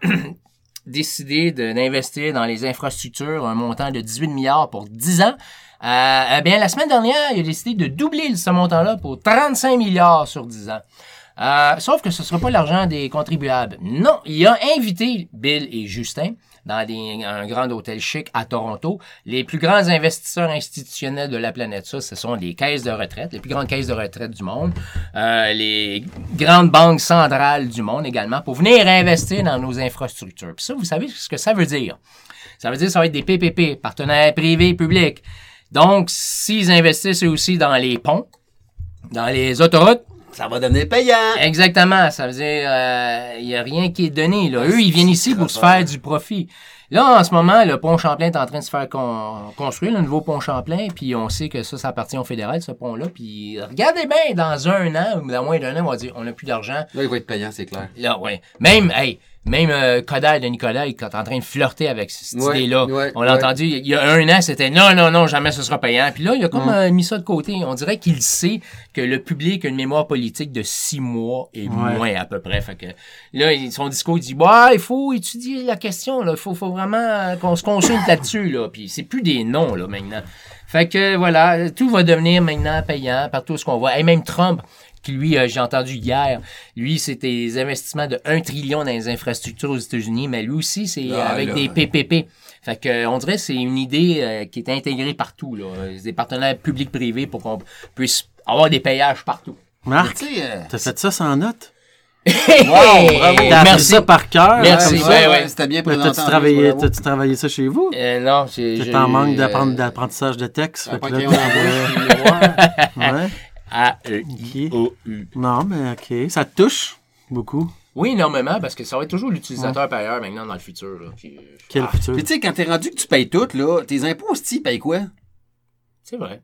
décidé de- d'investir dans les infrastructures un montant de dix-huit milliards pour dix ans. Euh, eh bien, la semaine dernière, il a décidé de doubler ce montant-là pour trente-cinq milliards sur dix ans. Euh, sauf que ce ne sera pas l'argent des contribuables. Non, il a invité Bill et Justin dans des, un grand hôtel chic à Toronto. Les plus grands investisseurs institutionnels de la planète, ça, ce sont les caisses de retraite, les plus grandes caisses de retraite du monde, euh, les grandes banques centrales du monde également, pour venir investir dans nos infrastructures. Puis ça, vous savez ce que ça veut dire. Ça veut dire que ça va être des P P P, partenaires privés, publics. Donc, s'ils investissent eux aussi dans les ponts, dans les autoroutes, Ça va devenir payant. exactement, ça veut dire il n'y a rien qui est donné. Là. Eux, ils viennent ici pour se faire du profit. Là, en ce moment, le pont Champlain est en train de se faire con- construire, le nouveau pont Champlain, puis on sait que ça, ça appartient au fédéral, ce pont-là. Puis regardez bien, dans un an, ou dans moins d'un an, on va dire on n'a plus d'argent. Là, il va être payant, c'est clair. Là, ouais. Même, hey, même euh, Coderre de Nicolas, il est en train de flirter avec cette Ouais, idée-là. ouais, On l'a ouais. entendu, il y a un an, c'était non, non, non, jamais ce sera payant. Puis là, il a comme euh, mis ça de côté. On dirait qu'il sait que le public a une mémoire politique de six mois et moins à peu près. Fait que là, il- son discours, il dit, bah, il faut étudier la question, là. Il faut, faut vraiment euh, qu'on se consulte là-dessus, là. Puis c'est plus des noms, là, maintenant. Fait que voilà, tout va devenir maintenant payant partout ce qu'on voit. Et même Trump, qui lui, euh, j'ai entendu hier, lui, c'était des investissements de un trillion dans les infrastructures aux États-Unis, mais lui aussi, c'est euh, Ah, avec là. des P P P. Fait que, euh, on dirait que c'est une idée euh, qui est intégrée partout, là. Euh, Des partenaires publics-privés pour qu'on puisse avoir des payages partout. Marc, Tu sais, euh, t'as fait ça sans note? Hey, bravo. T'as appris merci. ça par cœur? Merci. comme ça? Ouais, ouais. C'était bien Mais présenté. T'as-tu en travaillé, plus, bravo. t'as-tu travaillé ça chez vous? Euh, non, j'ai... T'es j'ai- en manque euh, d'apprendre d'apprentissage de texte. Ah, fait pas que là, qu'il y en a t'as- un, ouais. A E I O U. Non, mais OK. Ça te touche beaucoup. Oui, énormément, parce que ça va être toujours l'utilisateur payeur maintenant dans le futur. Là, qui- Quel Ah, futur. Puis tu sais, quand t'es rendu que tu payes tout, là, tes impôts, aussi, ils payent quoi? c'est vrai.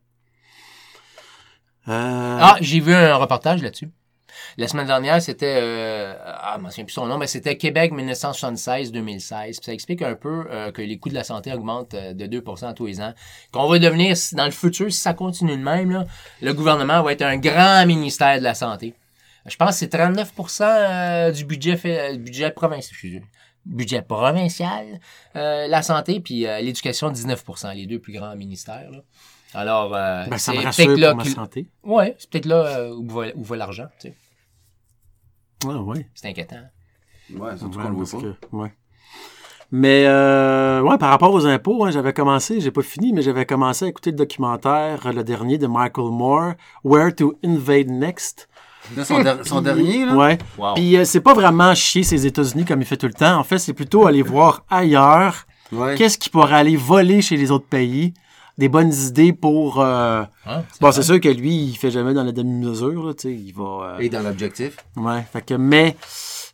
Euh, Ah, j'ai vu un reportage là-dessus. La semaine dernière, c'était... Euh, ah, je ne me souviens plus son nom, mais c'était Québec dix-neuf soixante-seize deux mille seize. Puis ça explique un peu euh, que les coûts de la santé augmentent euh, de deux pour cent tous les ans. Qu'on va devenir, si- dans le futur, si ça continue de même, là, le gouvernement va être un grand ministère de la santé. Je pense que c'est trente-neuf pour cent euh, du budget, fait, budget provincial. Excusez. Budget provincial, euh, la santé, puis euh, l'éducation, dix-neuf pour cent, les deux plus grands ministères. Là. Alors, euh, ben, ça c'est me rassure peut-être là pour ma que- santé. Ouais, c'est peut-être là euh, où va, où va l'argent, tu sais. Ah, ouais. C'est inquiétant. Ouais, surtout Ouais, qu'on le parce voit pas. que- ouais. Mais, euh, ouais, par rapport aux impôts, hein, j'avais commencé, j'ai pas fini, mais j'avais commencé à écouter le documentaire, euh, le dernier de Michael Moore, Where to Invade Next. Là, son, der- son dernier, là. Ouais. Wow. Puis, euh, c'est pas vraiment chier ces États-Unis comme il fait tout le temps. En fait, c'est plutôt aller voir ailleurs Ouais. qu'est-ce qui pourrait aller voler chez les autres pays. Des bonnes idées pour... euh, Hein, Bon, c'est sûr que lui, il fait jamais dans la demi-mesure, là, tu sais, il va... euh, Et dans l'objectif. Ouais, fait que, mais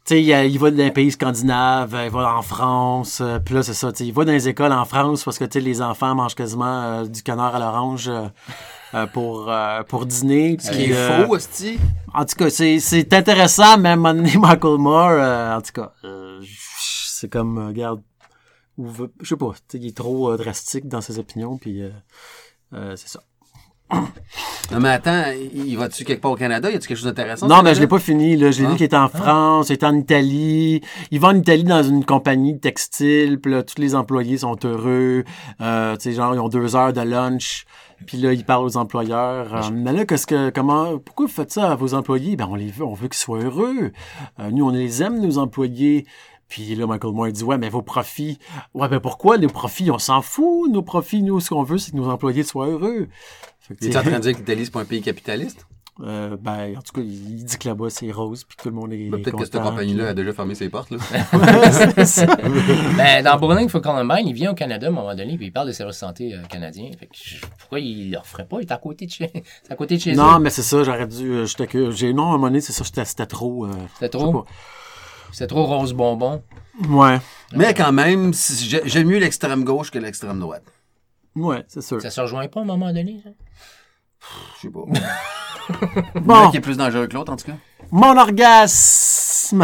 Tu sais, il, il va dans les pays scandinaves, il va en France, euh, puis là, c'est ça, tu sais, il va dans les écoles en France parce que, tu sais, les enfants mangent quasiment euh, du canard à l'orange euh, euh, pour, euh, pour dîner. Ce qui est euh, faux, hostie. En tout cas, c'est, c'est intéressant, mais à un moment donné, Michael Moore, euh, en tout cas, euh, c'est comme, euh, regarde, ou, je sais pas, tu sais, il est trop euh, drastique dans ses opinions, puis euh, euh, c'est ça. Non, mais attends, il va-tu quelque part au Canada? Y a-tu quelque chose d'intéressant? Non, mais je l'ai pas fini. Là. Je l'ai Ah. vu qu'il était en France, il était en Italie. Il va en Italie dans une compagnie de textile. Puis là, tous les employés sont heureux. Euh, tu sais, genre, ils ont deux heures de lunch. Puis là, ils parlent aux employeurs. Euh, mais là, qu'est-ce que, comment, pourquoi vous faites ça à vos employés? Ben, on les veut, on veut qu'ils soient heureux. Euh, nous, on les aime, nos employés. Puis là, Michael Moore dit, ouais, mais vos profits. Ouais, ben pourquoi les profits? On s'en fout, nos profits. Nous, ce qu'on veut, c'est que nos employés soient heureux. Tu es en train de dire que l'Italie, c'est pas un pays capitaliste? Euh, ben, en tout cas, il dit que là-bas, c'est rose, puis que tout le monde est Ben, peut-être content, que cette compagnie-là puis... a déjà fermé ses portes, là. c'est ça. Ben, dans Burning for Columbine, il vient au Canada à un moment donné, puis il parle des services de santé euh, canadiens. Fait que je- pourquoi il ne le ferait pas? Il est à côté de chez, c'est à côté de chez Non, eux. mais c'est ça, j'aurais dû... euh, j'étais que... J'ai... Non, à un moment donné, c'est ça, c'était, c'était trop... euh, C'était je sais trop? C'est trop rose bonbon. pas. Ouais. Mais quand même, si- j'ai- j'aime mieux l'extrême gauche que l'extrême droite. Ouais, c'est sûr. Ça se rejoint pas à un moment donné, ça? Je sais pas. Bon, Qui est plus dangereux que l'autre, en tout cas. mon orgasme!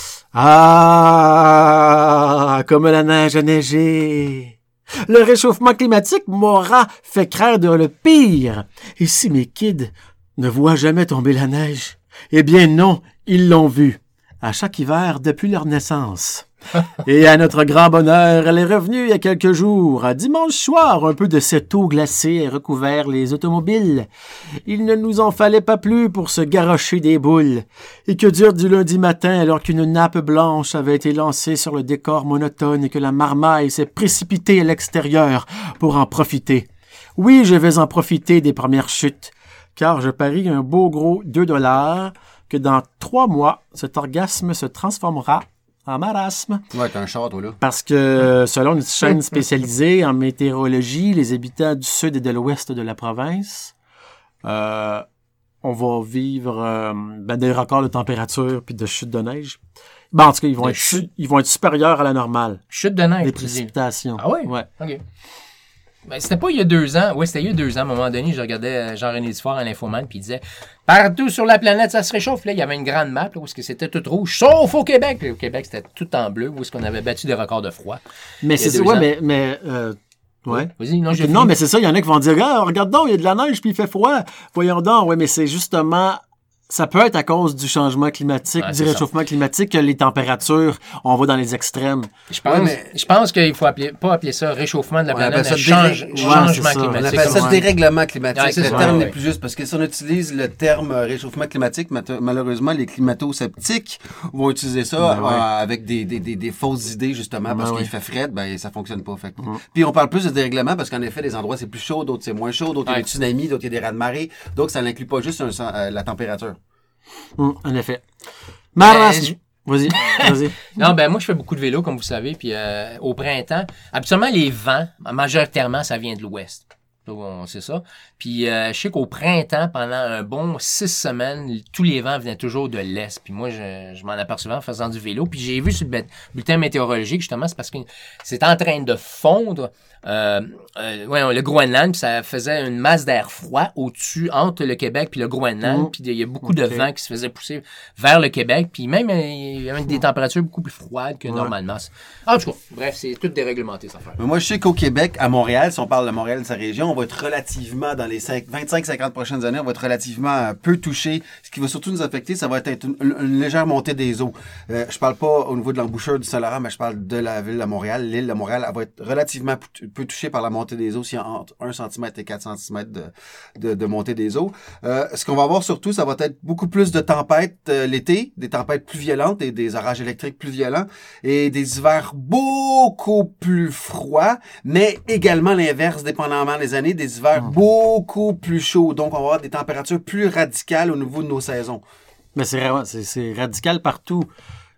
Ah, comme la neige a neigé. Le réchauffement climatique m'aura fait craindre le pire. Et si mes kids ne voient jamais tomber la neige? Eh bien non, ils l'ont vu. À chaque hiver depuis leur naissance. Et à notre grand bonheur, elle est revenue il y a quelques jours. À dimanche soir, un peu de cette eau glacée a recouvert les automobiles. Il ne nous en fallait pas plus pour se garrocher des boules. Et que dire du lundi matin alors qu'une nappe blanche avait été lancée sur le décor monotone et que la marmaille s'est précipitée à l'extérieur pour en profiter. Oui, je vais en profiter des premières chutes, car je parie un beau gros deux dollars que dans trois mois, cet orgasme se transformera en marasme. Ouais, t'as un char, toi, là. Parce que, selon une chaîne spécialisée en météorologie, les habitants du sud et de l'ouest de la province, euh, on va vivre euh, ben, des records de température puis de chute de neige. Ben, en tout cas, ils vont, De être, chute? ils vont être supérieurs à la normale. Chute de neige, Les tu dis. précipitations. Ah oui? Ouais. OK. Ben, c'était pas il y a deux ans. Oui, c'était il y a deux ans. À un moment donné, je regardais euh, Jean-René Dufort à l'Infoman, puis il disait partout sur la planète, ça se réchauffe. Là, il y avait une grande map là, où est-ce que c'était tout rouge, sauf au Québec. Puis au Québec, c'était tout en bleu, où est-ce qu'on avait battu des records de froid. Mais Il y a c'est deux ça, ouais, ans. mais, mais euh, ouais. Vas-y, non, j'ai Non, mais c'est ça, il y en a qui vont dire, ah, regarde donc, il y a de la neige puis il fait froid. Voyons donc, ouais, mais c'est justement, ça peut être à cause du changement climatique, Ouais, du c'est ça. réchauffement climatique, que les températures, on va dans les extrêmes. Je pense, Ouais, mais- je pense qu'il faut appeler, pas appeler ça réchauffement de la On planète, appelle ça mais change- déré- Ouais, changement c'est ça. On climatique. appelle ça Ouais. dérèglement climatique. Ouais, c'est le ça. terme Ouais, n'est ouais. plus juste parce que si on utilise le terme euh, réchauffement climatique, mat- malheureusement, les climato-sceptiques vont utiliser ça Ben ouais. euh, avec des, des, des, des fausses idées, justement, Ben parce ouais. qu'il fait frais, ben ça fonctionne pas. Fait. que- Puis on parle plus de dérèglement parce qu'en effet, les endroits c'est plus chaud, d'autres c'est moins chaud, d'autres il y a Ouais. des tsunamis, d'autres il y a des raz-de-marée. Donc ça n'inclut pas juste un sen- euh, la température. Hum, en effet. Marasme. je- Vas-y, vas-y. Non, ben moi, je fais beaucoup de vélo, comme vous savez, puis euh, au printemps, habituellement, les vents, majoritairement, ça vient de l'ouest. Donc, on sait ça. Puis, euh, je sais qu'au printemps, pendant un bon six semaines, tous les vents venaient toujours de l'est. Puis moi, je, je m'en apercevais en faisant du vélo. Puis j'ai vu sur le bu- bulletin météorologique, justement, c'est parce que c'est en train de fondre euh, euh, ouais, le Groenland, puis ça faisait une masse d'air froid au-dessus, entre le Québec puis le Groenland. Mm. Puis il y a beaucoup de Ok. vent qui se faisait pousser vers le Québec. Puis même, euh, il y avait des températures beaucoup plus froides que Ouais. normalement. En tout cas, bref, c'est tout déréglementé, cette affaire. Mais moi, je sais qu'au Québec, à Montréal, si on parle de Montréal et de sa région, on va être relativement, dans les vingt-cinq à cinquante prochaines années, on va être relativement euh, peu touché. Ce qui va surtout nous affecter, ça va être une, une- une légère montée des eaux. Euh, je parle pas au niveau de l'embouchure du Saint-Laurent, mais je parle de la ville de Montréal. L'île de Montréal, elle va être relativement peu, peu touchée par la montée des eaux, s'il y a entre un centimètre et quatre centimètres de, de, de montée des eaux. Euh, ce qu'on va avoir surtout, ça va être beaucoup plus de tempêtes euh, l'été, des tempêtes plus violentes et des orages électriques plus violents et des hivers beaucoup plus froids, mais également l'inverse, dépendamment des années, des hivers beaucoup plus chauds. Donc, on va avoir des températures plus radicales au niveau de nos saisons. Mais c'est, ra- c'est, c'est radical partout.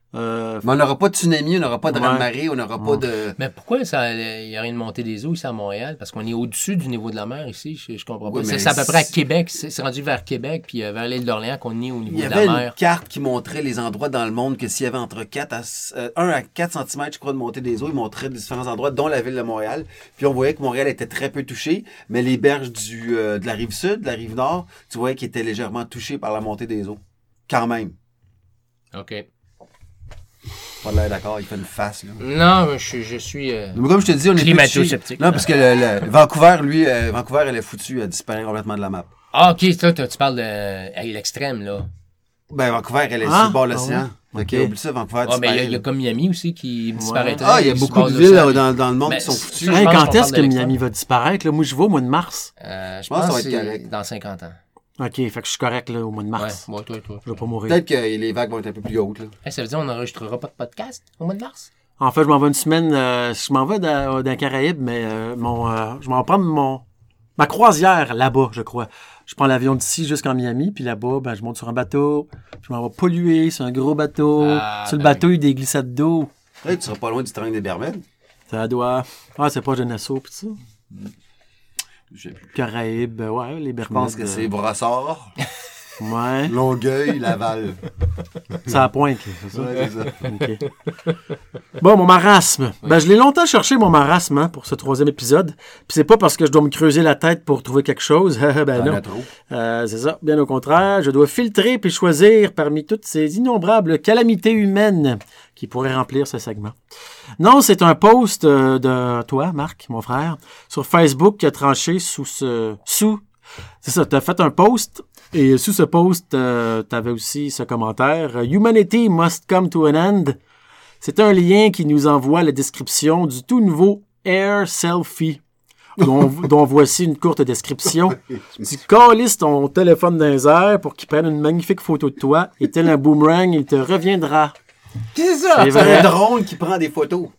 Euh, Mais on n'aura pas de tsunami, on n'aura pas de Ouais. raz-de-marée, on n'aura pas Ouais. de... Mais pourquoi ça, il n'y a rien de montée des eaux ici à Montréal? Parce qu'on est au-dessus du niveau de la mer ici, je, je comprends pas. Oui, c'est, mais c'est à peu près à c'est- Québec, c'est, c'est rendu vers Québec, puis euh, vers l'île d'Orléans qu'on est au niveau Il y de avait la une mer. carte qui montrait les endroits dans le monde que s'il y avait entre quatre à, euh, un à quatre centimètres, je crois, de montée des eaux, il montrait différents endroits, dont la ville de Montréal. Puis on voyait que Montréal était très peu touché, mais les berges du, euh, de la rive sud, de la rive nord, tu voyais qu'ils étaient légèrement touchés par la montée des eaux. Quand même. OK. Pas de l'air d'accord, il fait une face, là. Non, je, je suis... euh, Mais comme je te dis, on est plus touché. Climato-sceptique. Non, parce que le, le- Vancouver, lui, euh, Vancouver, elle est foutue, elle disparaît complètement de la map. Ah, OK, toi, toi, tu parles de hey, l'extrême, là. Ben, Vancouver, elle est Ah, sur le bord de ah l'océan. ouais. Fait que, Ok. oublie ça, Vancouver Ah, mais il y, a- disparaît. il y a comme Miami aussi qui disparaîtrait. Ah, il y a sur le beaucoup bord de l'océan. villes là, dans, dans le monde Mais qui sont ça, foutues. je Hey, pense quand qu'on est-ce parle que de Miami l'extrême. va disparaître? Là, moi, je vais au mois de mars. Euh, je Je pense que pense ça va que être c'est correct. dans cinquante ans. OK, fait que je suis correct là, au mois de Ouais, mars. moi, toi, toi. Je vais pas mourir. Peut-être que les vagues vont être un peu plus hautes. Là. Hey, ça veut dire qu'on n'enregistrera pas de podcast au mois de mars? En fait, je m'en vais une semaine. euh, je m'en vais dans, dans les Caraïbes, mais euh, mon, euh, je m'en vais prendre mon, ma croisière là-bas, je crois. Je prends l'avion d'ici jusqu'en Miami, puis là-bas, ben, je monte sur un bateau. Je m'en vais polluer sur un gros bateau. Ah, sur le ben bateau, il y a des glissades d'eau. Hey, tu seras pas loin du triangle des Bermudes. Ça doit... Ah, c'est pas de Nassau, pis ça. Je sais plus. Caraïbes, ouais, les Je Bermudes. pense que c'est Brossard, Ouais. Longueuil, Laval. Ça à pointe, là, c'est ça? Ouais, c'est ça. OK. Bon, mon marasme. Ben, je l'ai longtemps cherché, mon marasme, hein, pour ce troisième épisode. Puis c'est pas parce que je dois me creuser la tête pour trouver quelque chose. ben T'en non. as trop. Euh, c'est ça. Bien au contraire, je dois filtrer puis choisir parmi toutes ces innombrables calamités humaines qui pourraient remplir ce segment. Non, c'est un post euh, de toi, Marc, mon frère, sur Facebook qui a tranché sous ce... Sous... C'est ça, t'as fait un post et sous ce post, euh, t'avais aussi ce commentaire. « Humanity must come to an end ». C'est un lien qui nous envoie la description du tout nouveau Air Selfie, dont, dont voici une courte description. Tu calisses ton téléphone dans les airs pour qu'il prenne une magnifique photo de toi et tel un boomerang, il te reviendra. Qu'est-ce que c'est ça? C'est C'est vrai. un drone qui prend des photos.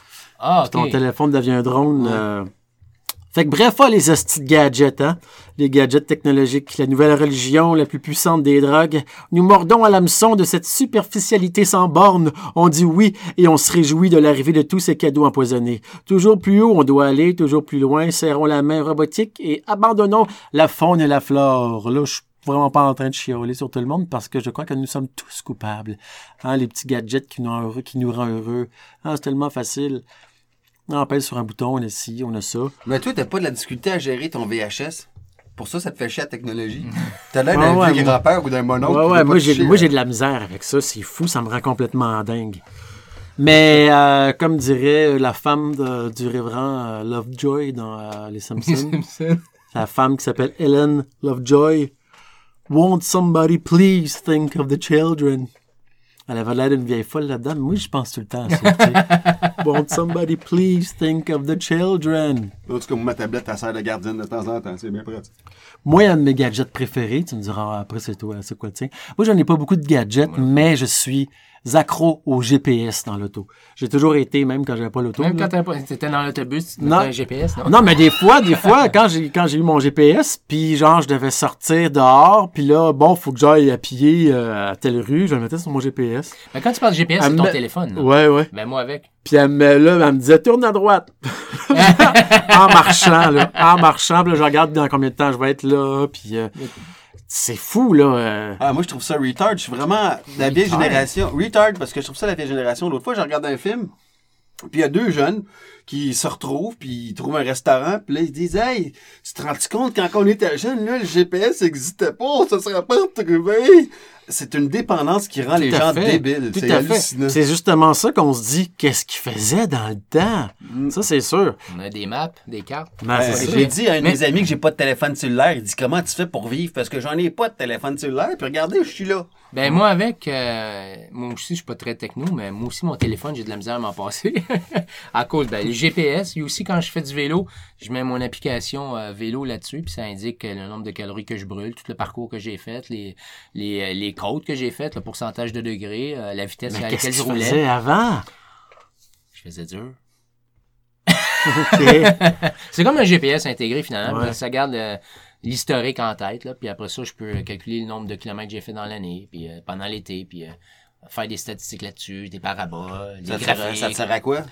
Ah, Ton OK. téléphone devient un drone. euh. Fait que bref, ah, les hosties de gadgets, hein? Les gadgets technologiques, la nouvelle religion, la plus puissante des drogues. Nous mordons à l'hameçon de cette superficialité sans borne. On dit oui et on se réjouit de l'arrivée de tous ces cadeaux empoisonnés. Toujours plus haut, on doit aller, toujours plus loin. Serrons la main robotique et abandonnons la faune et la flore. Là, je suis vraiment pas en train de chialer sur tout le monde parce que je crois que nous sommes tous coupables. Hein, les petits gadgets qui nous rendent heureux, qui nous rendent heureux. Ah, c'est tellement facile. On pèse sur un bouton, on a ci, on a ça. Mais toi, t'as pas de la difficulté à gérer ton V H S. Pour ça, ça te fait chier la technologie. T'as l'air Ouais, d'un ouais, vieux moi- grand-père ou d'un mononcle. Ouais, qui ouais, veut pas moi j'ai, toucher, moi là. j'ai de la misère avec ça, c'est fou, ça me rend complètement dingue. Mais euh, comme dirait la femme de- du révérend euh, Lovejoy dans euh, Les Simpsons, la femme qui s'appelle Ellen Lovejoy, Won't somebody please think of the children? Elle avait l'air d'une vieille folle là-dedans, mais moi je pense tout le temps à ça. tu sais. Won't somebody please think of the children? En tout cas, moi, ma tablette, elle sert de gardienne de temps en temps. C'est bien pratique. Moi, un de mes gadgets préférés, tu me diras après c'est toi, c'est quoi tiens. Moi, j'en ai pas beaucoup de gadgets, mais je suis accro au G P S dans l'auto. J'ai toujours été, même quand j'avais pas l'auto. Même là. quand t'as pas- t'étais dans l'autobus, tu Non. mettais un G P S, non? Non, mais des fois, des fois, quand j'ai quand j'ai eu mon G P S, puis genre je devais sortir dehors, puis là, bon, faut que j'aille à pied euh, à telle rue, je le mettais sur mon G P S. Mais quand tu parles de G P S, Elle c'est ton me- téléphone. là. Ouais, ouais. Ben moi avec. Puis elle me, là, elle me disait tourne à droite. En marchant, là, en marchant, puis là, je regarde dans combien de temps je vais être là, puis euh, c'est fou là. euh. Ah, moi, je trouve ça retard. Je suis vraiment de la vieille Retard. génération. Retard, parce que je trouve ça la vieille génération. L'autre fois, j'ai regardé un film, puis il y a deux jeunes qui se retrouvent, puis ils trouvent un restaurant, puis là, ils se disent « Hey, tu te rends compte, quand on était jeunes, là, le G P S n'existait pas, on se serait pas retrouvé. » C'est une dépendance qui rend les Tout à gens fait. débiles. Tout C'est à fait. hallucinant. C'est justement ça qu'on se dit, qu'est-ce qu'ils faisaient dans le temps? Mm. Ça, c'est sûr. On a des maps, des cartes. Ben, Euh, c'est ça. j'ai dit à un de Mais- mes amis que j'ai pas de téléphone cellulaire. Il dit comment tu fais pour vivre? Parce que j'en ai pas de téléphone cellulaire. Puis regardez, je suis là. Ben moi avec, euh, moi aussi je suis pas très techno, mais moi aussi mon téléphone, j'ai de la misère à m'en passer. À cause, ben le G P S, et aussi quand je fais du vélo, je mets mon application euh, vélo là-dessus, puis ça indique euh, le nombre de calories que je brûle, tout le parcours que j'ai fait, les, les, euh, les côtes que j'ai faites, le pourcentage de degrés, euh, la vitesse Mais à qu'est-ce laquelle que je tu roulais. faisais avant? Je faisais dur. OK. C'est comme un G P S intégré finalement, Ouais. puis ça garde euh, l'historique en tête, là, puis après ça, je peux calculer le nombre de kilomètres que j'ai fait dans l'année, puis euh, pendant l'été, puis euh, faire des statistiques là-dessus, des paraboles, des Ça te, sert, graphiques. ça te sert à quoi?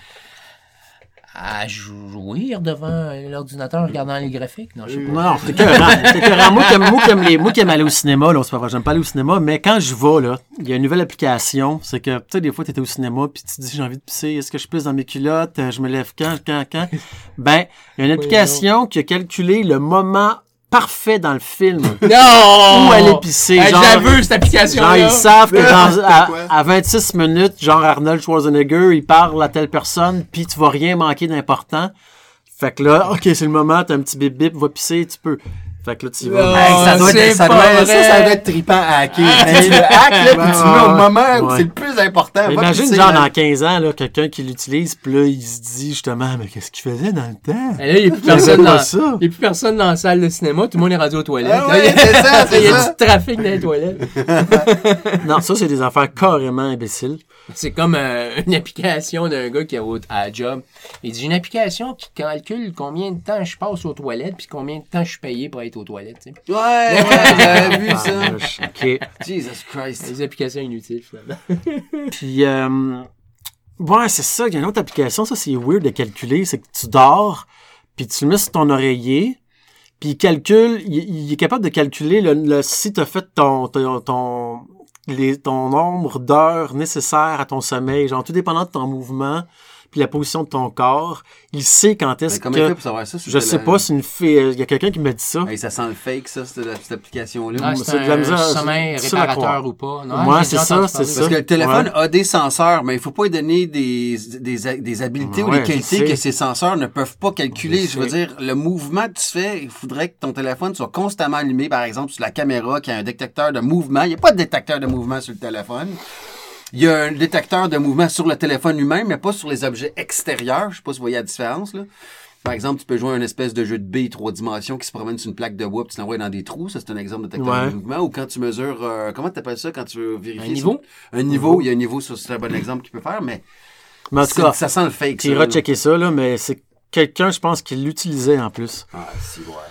À jouir devant l'ordinateur en regardant les graphiques? Non, je sais pas. Non, non, c'est écœurant. C'est écœurant. Moi qui aime, moi qui aime les, moi qui aime aller au cinéma, là, c'est pas vrai, j'aime pas aller au cinéma, mais quand je vais, là, il y a une nouvelle application. C'est que, tu sais, des fois, t'étais au cinéma, puis tu te dis, j'ai envie de pisser, est-ce que je pisse dans mes culottes? Je me lève quand, quand, quand? Ben, il y a une application qui a calculé le moment parfait dans le film. Non! Où aller pisser. Hey, genre, je la veux, cette application-là. Genre, ils savent que dans, à, Quoi? à vingt-six minutes, genre Arnold Schwarzenegger, il parle à telle personne, puis tu vas rien manquer d'important. Fait que là, OK, c'est le moment, t'as un petit bip-bip, va pisser, tu peux. Fait que là, tu y vas. Oh, Hey, ça, doit c'est être, ça, pas doit être, vrai. ça, ça doit être trippant à hacker. Hey, le hack, là, puis tu le mets au moment où Ouais. c'est le plus important. Mais Va imagine, pisser, genre, là. dans quinze ans, là, quelqu'un qui l'utilise, puis là, il se dit justement, mais qu'est-ce qu'il faisait dans le temps? Et là, il n'y a plus Il y avait personne pas dans, ça. il y a plus personne dans la salle de cinéma, tout le monde est rendu aux toilettes. Ah ouais, c'est ça, c'est Il y a ça. du trafic dans les toilettes. Non, ça, c'est des affaires carrément imbéciles. C'est comme euh, une application d'un gars qui est au- à la job. Il dit, j'ai une application qui calcule combien de temps je passe aux toilettes puis combien de temps je suis payé pour être aux toilettes. Tu sais. Ouais, ouais, j'avais vu Ah, ça. vache, OK. Jesus Christ. Des applications inutiles, finalement. Puis, euh, ouais, c'est ça. Il y a une autre application, ça, c'est weird de calculer. C'est que tu dors, puis tu le mets sur ton oreiller, puis il calcule, il, il est capable de calculer le, le- si tu as fait ton, ton, ton, les, ton nombre d'heures nécessaires à ton sommeil, genre tout dépendant de ton mouvement, puis la position de ton corps. Il sait quand est-ce Mais comment il fait que... pour savoir ça? Je sais pas, c'est une fille... Il y a quelqu'un qui m'a dit ça. Hey, ça sent le fake, ça, cette, cette application-là. Ah, c'est c'est de la un misère, sommeil c'est difficile à réparateur croire. ou pas. Non, Ouais, j'ai c'est déjà ça, entendu c'est parler. ça. Parce que le téléphone Ouais. a des senseurs, mais il faut pas lui donner des, des, des habiletés ou Ouais, des qualités je sais. que ces senseurs ne peuvent pas calculer. Je Je veux sais. dire, le mouvement que tu fais, il faudrait que ton téléphone soit constamment allumé, par exemple, sur la caméra, qui a un détecteur de mouvement. Il n'y a pas de détecteur de mouvement sur le téléphone. Il y a un détecteur de mouvement sur le téléphone lui-même, mais pas sur les objets extérieurs. Je sais pas si vous voyez la différence, là. Par exemple, tu peux jouer à une espèce de jeu de billes trois dimensions qui se promène sur une plaque de bois puis tu l'envoies dans des trous. Ça, c'est un exemple de détecteur Ouais. de mouvement. Ou quand tu mesures... euh, comment tu appelles ça quand tu veux vérifier... Un niveau? ça? Un niveau. Il y a un niveau, ça, c'est un bon exemple qu'il peut faire, mais... Mais en tout c'est- cas, ça sent le fake, tu ça. iras là. checker ça, là, mais c'est quelqu'un, je pense, qui l'utilisait en plus. Ah, si, ouais.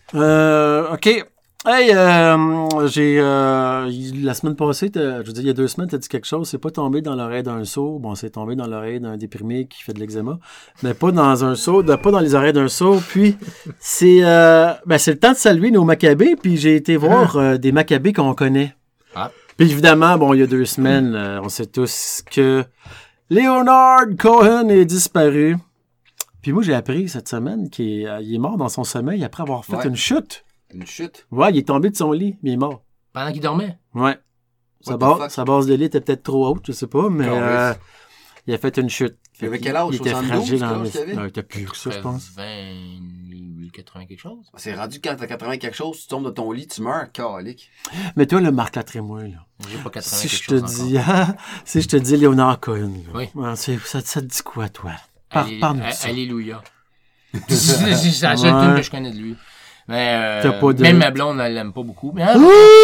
Euh, OK. Hey, euh, j'ai euh, il- la semaine passée, t'as- je veux dire, il y a deux semaines, t'as dit quelque chose. C'est pas tombé dans l'oreille d'un sourd. Bon, c'est tombé dans l'oreille d'un déprimé qui fait de l'eczéma, mais pas dans un sourd, de- pas dans les oreilles d'un sourd. Puis c'est, euh, ben c'est le temps de saluer nos Maccabées. Puis j'ai été voir euh, des Maccabées qu'on connaît. Ah. Puis évidemment, bon, il y a deux semaines, euh, on sait tous que Leonard Cohen est disparu. Puis moi, j'ai appris cette semaine qu'il est, euh, il est mort dans son sommeil après avoir fait Ouais. une chute. Une chute. Ouais, il est tombé de son lit, mais il est mort. Pendant qu'il dormait. Ouais. Sa What the base, fuck? sa base de lit était peut-être trop haute, je sais pas, mais Calisse. euh, il a fait une chute. Il avait Fait quel âge, Il était soixante-douze, fragile quel en âge qu'il avait? Non, il était plus que ça, je pense. vingt, quatre-vingts quelque chose. C'est rendu quand t'as quatre-vingts quelque chose, tu tombes de ton lit, tu meurs, calique. Mais toi, le Marc Latrémois, là. J'ai pas quatre-vingts Si quelque je te chose dis, ah, si je te dis Léonard Cohen, là, Oui. ah, c'est- ça, ça te dit quoi, toi? Par, Allé- Parle-nous a- de ça. Alléluia. c'est c'est la seule Ouais. tune que je connais de lui. Mais euh, T'as pas de- même ma blonde, elle l'aime pas beaucoup. Mais, hein,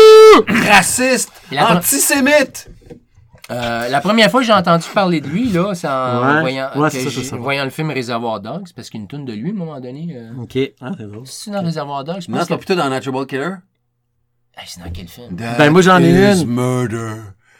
Raciste! Et la- Antisémite! euh, la première fois que j'ai entendu parler de lui, là, c'est en Ouais. voyant, Ouais, que c'est ça, j'ai- c'est ça. voyant le film Reservoir Dogs, parce qu'il y a une tune de lui à un moment donné. euh, OK. Ah, c'est drôle. C'est dans Reservoir Dogs, je Non, pense c'est pas que... plutôt dans Natural Killer? Hey, c'est dans quel film? Ben, moi, j'en ai That is une. murder.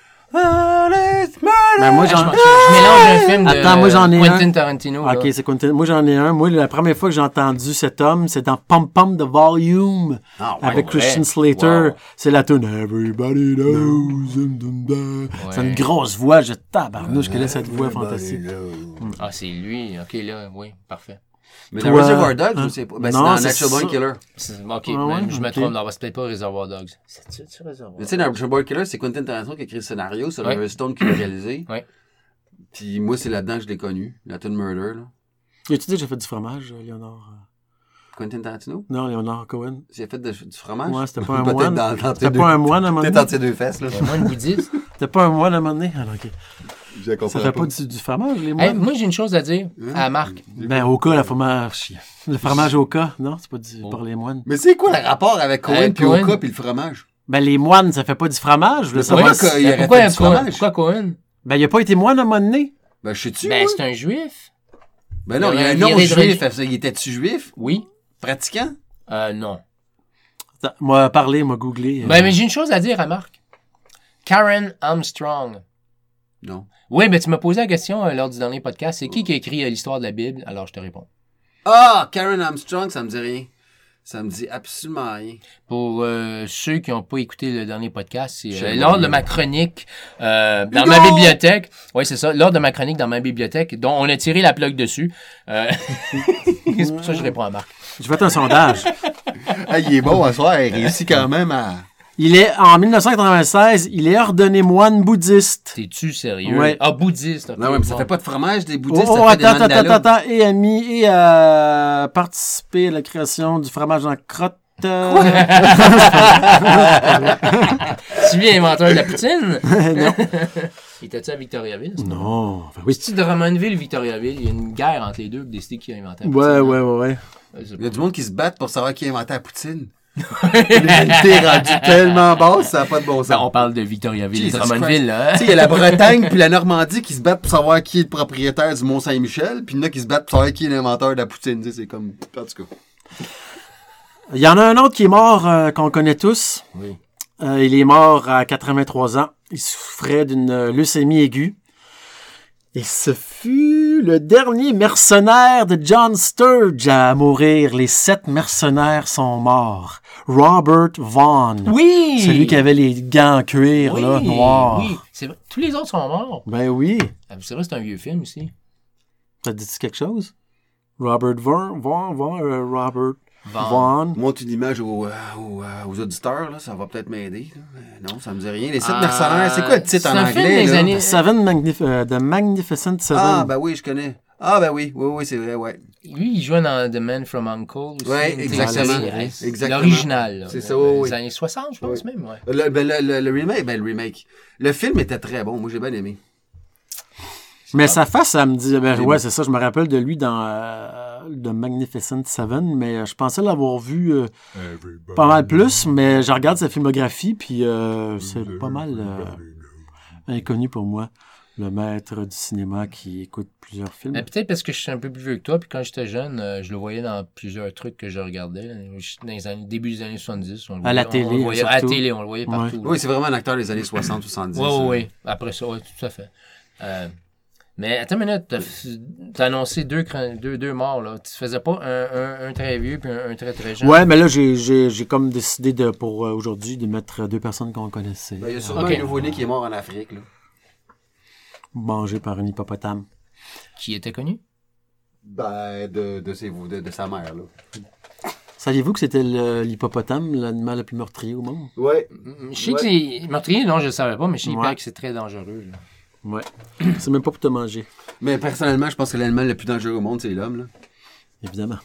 That is murder. Ben, moi, Ah, je, j'en... je- je mélange un film de Attends, moi, j'en ai Quentin un. Tarantino. là. OK, c'est Quentin. Moi, j'en ai un. Moi, la première fois que j'ai entendu cet homme, c'est dans Pom Pom The Volume. Ah, ouais, Avec ouais. Christian Slater. Wow. C'est la tune Everybody knows. him, dum, dum. C'est une grosse voix. Je tabarnouche qu'elle a cette voix fantastique. Ah, c'est lui. OK, là, oui, parfait. Mais dans Toi, Reservoir Dogs, hein? je sais pas. Ben, c'est Non, dans c'est Natural Born ça. Killer. C'est- OK, Ah ben, ouais, je me ok. trompe. Non, c'est peut-être pas Reservoir Dogs. C'est-tu c'est Reservoir Mais tu sais, dans Natural Born Killer, c'est Quentin Tarantino qui a écrit le scénario, c'est Ouais. Oliver Stone qui l'a réalisé. Ouais. Puis moi, c'est là-dedans que je l'ai connu, la tune Murder, là. As-tu dit que j'ai fait du fromage, euh, Léonard? Quentin Tarantino? Non, Léonard Cohen. J'ai fait de- du fromage? Ouais, c'était pas un Peut-être moine. dans- dans tes C'était deux- pas un moine à un moment Peut-être donné. entre tes deux fesses, là. Dogs. Moi, une bouddhiste. C'était pas un moine à un moment donné. Alors, OK. J'ai compris. Ça fait pas du, du fromage, les Hey, moines? moi, j'ai une chose à dire à Marc. Ben, au cas, la fromage. Le fromage au cas, non? C'est pas du, Oh. par les moines. Mais c'est quoi le rapport avec Cohen Hey, puis Cohen. Oka puis le fromage? Ben, les moines, ça fait pas du fromage. Je voulais Mais savoir. pourquoi si- que- il aurait pourquoi, fait du Cohen? fromage. Pourquoi Cohen? Ben, il a pas été moine à un moment donné. Ben, je sais-tu, Ben, moi? c'est un juif. Ben non, il il y a un aurait nom viré de juif. religion. Il était-tu juif? Oui. Pratiquant? Euh, non. Attends, moi, parler, moi, googler. euh, Ben, mais j'ai une chose à dire à Marc. Karen Armstrong. Non. Oui, mais tu m'as posé la question euh, lors du dernier podcast. C'est qui qui a écrit euh, l'histoire de la Bible? Alors, je te réponds. Ah, Karen Armstrong, ça me dit rien. Ça me dit absolument rien. Pour euh, ceux qui n'ont pas écouté le dernier podcast, c'est euh, Je lors vois. de ma chronique euh, dans Hugo! ma bibliothèque. Oui, c'est ça. Lors de ma chronique dans ma bibliothèque, dont on a tiré la plug dessus. Euh, c'est pour ça que je réponds à Marc. J'ai fait un sondage. Ah, il est bon à soir, il réussit quand même à... Il est, en dix-neuf cent quatre-vingt-seize, il est ordonné moine bouddhiste. T'es-tu sérieux? Ouais. Ah, bouddhiste. Okay, Non, ouais, mais ça bon. fait pas de fromage, des Oh, bouddhistes, oh, ça fait des attends, attends, mandalas. attends, attends, et a mis, et a participé à la création du fromage en crotte. euh, Tu viens inventeur de la poutine? non. Était-tu à Victoriaville? ça? Non. Enfin, oui. C'est-tu de Drummondville, Victoriaville? Il y a une guerre entre les deux pour décider qui a inventé la Ouais, poutine. ouais, ouais, ouais. Ouais, c'est Il y a du monde qui se bat pour savoir qui a inventé la poutine. L'humanité est rendue tellement basse, ça n'a pas de bon Ben, sens. on parle de Victoriaville et Jesus Drummondville, là. Tu sais, il y a la Bretagne puis la Normandie qui se battent pour savoir qui est le propriétaire du Mont-Saint-Michel, puis il y en a qui se battent pour savoir qui est l'inventeur de la poutine. Tu sais, c'est comme... En tout cas. Il y en a un autre qui est mort, euh, qu'on connaît tous. Oui. Euh, il est mort à quatre-vingt-trois ans. Il souffrait d'une euh, leucémie aiguë. Et ce fut le dernier mercenaire de John Sturge à mourir. Les sept mercenaires sont morts. Robert Vaughn. Oui! Celui qui avait les gants en cuir, oui, là, noirs. Oui, c'est vrai. Tous les autres sont morts. Ben oui. Ah, c'est vrai, c'est un vieux film aussi. Ça te dit quelque chose? Robert Vaughn, Vaughn, Vaughn, euh, Robert Vaughn. Vaughn. Montre une image aux, euh, aux, euh, aux auditeurs, là, ça va peut-être m'aider. là. Mais Non, ça me dit rien. Les sept Euh, mercenaires, c'est quoi le titre c'est en un film anglais? des là? années- Seven Magnif euh, The Magnificent Seven. Ah, ben oui, je connais. Ah, ben oui, oui, oui, c'est vrai, ouais. Lui, il jouait dans The Man from Uncle aussi. Ouais, Une exactement. série, c'est Exactement. L'original. là. C'est ça, Euh, oui, Les oui. années soixante, je pense même, ouais. Le, ben, le, le, le remake, ben le remake. Le film était très bon, moi j'ai bien aimé. Mais sa face, ça me dit... Ben, J'ai ouais, vu. c'est ça, je me rappelle de lui dans euh, The Magnificent Seven, mais euh, je pensais l'avoir vu euh, pas mal plus, mais je regarde sa filmographie, puis euh, c'est pas mal euh, inconnu pour moi. Le maître du cinéma qui écoute plusieurs films. Mais peut-être parce que je suis un peu plus vieux que toi, puis quand j'étais jeune, euh, je le voyais dans plusieurs trucs que je regardais. là. Dans les années, début des années soixante-dix. On le À la voyait- on télé, le voyait, À la surtout. télé, on le voyait partout. là. Oui, c'est vraiment un acteur des années soixante soixante-dix. Oui, oui, euh. oui. Après ça, oui, tout à fait. Euh, mais attends une minute, t'as, t'as annoncé deux, cran- deux, deux morts, là. Tu faisais pas un, un, un très vieux puis un, un très très jeune? Ouais, mais là, j'ai, j'ai, j'ai comme décidé de, pour euh, aujourd'hui de mettre deux personnes qu'on connaissait. Ben, il y a sûrement Ok. un nouveau-né qui est mort en Afrique. Là. Mangé par un hippopotame. Qui était connu? Ben, de, de, ses, de, de sa mère. Là. Saviez-vous que c'était le- l'hippopotame, l'animal le plus meurtrier au monde? Ouais. Je sais que Ouais. c'est meurtrier, non, je le savais pas, mais je sais Ouais. que c'est très dangereux. là. Ouais. C'est même pas pour te manger, Mais personnellement, je pense que l'animal le plus dangereux au monde, c'est l'homme. Là. évidemment.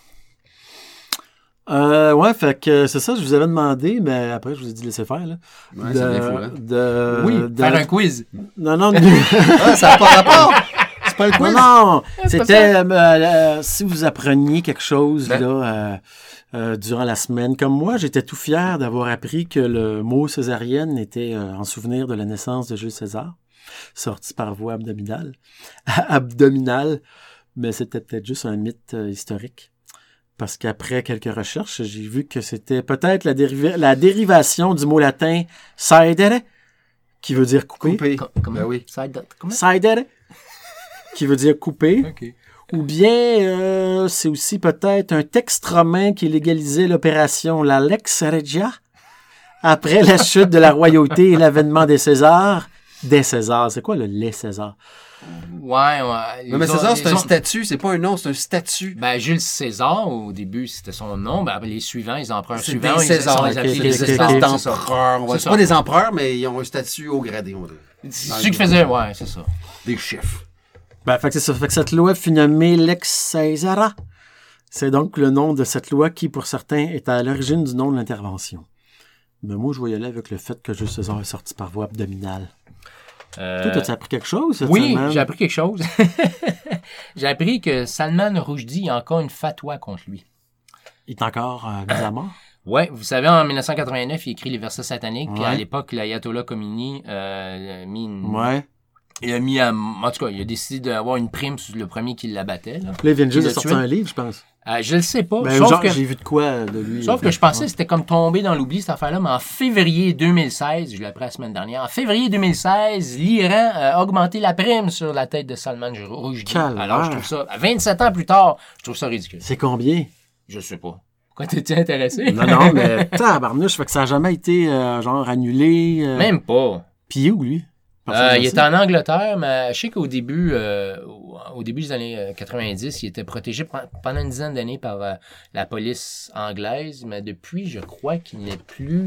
Euh, ouais, fait que c'est ça, je vous avais demandé, mais après, je vous ai dit laisser faire, là. Ouais, de, c'est bien fou, hein. de, Oui, de- faire un quiz. Non, non, Ah, ça n'a pas rapport! C'est pas le non, quiz? non, c'est pas c'était euh, euh, si vous appreniez quelque chose, Ben. là, euh, euh, durant la semaine. Comme moi, j'étais tout fier d'avoir appris que le mot césarienne était euh, en souvenir de la naissance de Jules César, sorti par voie abdominale. abdominale, mais c'était peut-être juste un mythe euh, historique. Parce qu'après quelques recherches, j'ai vu que c'était peut-être la, dériva- la dérivation du mot latin saedere, qui veut dire couper. Coupé. Com- comment? Ben oui. Side- Comment? Saedere, qui veut dire couper. OK. Ou bien, euh, c'est aussi peut-être un texte romain qui légalisait l'opération la Lex Regia après la chute de la royauté et l'avènement des Césars. Des Césars, c'est quoi le les Césars? Ouais, ouais. Non, mais Les César, autres- c'est les un autres- statut, c'est pas un nom, c'est un statut. Ben, Jules César, au début, c'était son nom. Ben, après, les suivants, les empereurs C'est suivants, des ils Césars, sont ok, appelés ok, les ok, espèces ok. d'empereurs. c'est ça. d'empereurs. Ouais, C'est c'est ça. pas des empereurs, mais ils ont un statut haut gradé, on dirait. C'est ceux qui faisaient, ouais, c'est ça. Des chefs. Ben, fait que c'est ça. Fait que cette loi fut nommée Lex Caesara. C'est donc le nom de cette loi qui, pour certains, est à l'origine du nom de l'intervention. Mais moi, je vais y aller avec le fait que Jules César est sorti par voie abdominale. Euh, Toi, as-tu appris quelque chose cette Oui, semaine? j'ai appris quelque chose. J'ai appris que Salman Rushdie a encore une fatwa contre lui. Il est encore euh, mis à mort? Ouais, vous savez, en dix-neuf cent quatre-vingt-neuf, il écrit les versets sataniques, puis Ouais. à l'époque, l'ayatollah Khomeini euh, a mis une... Ouais. Il a mis à... En tout cas, il a décidé d'avoir une prime sur le premier qui l'abattait. Là. Puis là, il vient juste Il de l'a sortir tué? un livre, je pense. Euh, je le sais pas. Ben, sauf genre, que, j'ai vu de quoi de lui. sauf que je pensais que c'était comme tombé dans l'oubli, cette affaire-là, mais en février deux mille seize, je l'ai appris la semaine dernière, en février deux mille seize, l'Iran a augmenté la prime sur la tête de Salman Rushdie. Calvaire. Alors, je trouve ça, vingt-sept ans plus tard, je trouve ça ridicule. C'est combien? Je sais pas. Pourquoi t'es-tu intéressé? Non, non, mais tabarnouche, fait que ça n'a jamais été, euh, genre, annulé. Euh... Même pas. Puis où, lui? Euh, il était en Angleterre, mais je sais qu'au début, euh, au, au début des années quatre-vingt-dix, il était protégé pendant une dizaine d'années par euh, la police anglaise, mais depuis, je crois qu'il n'est plus,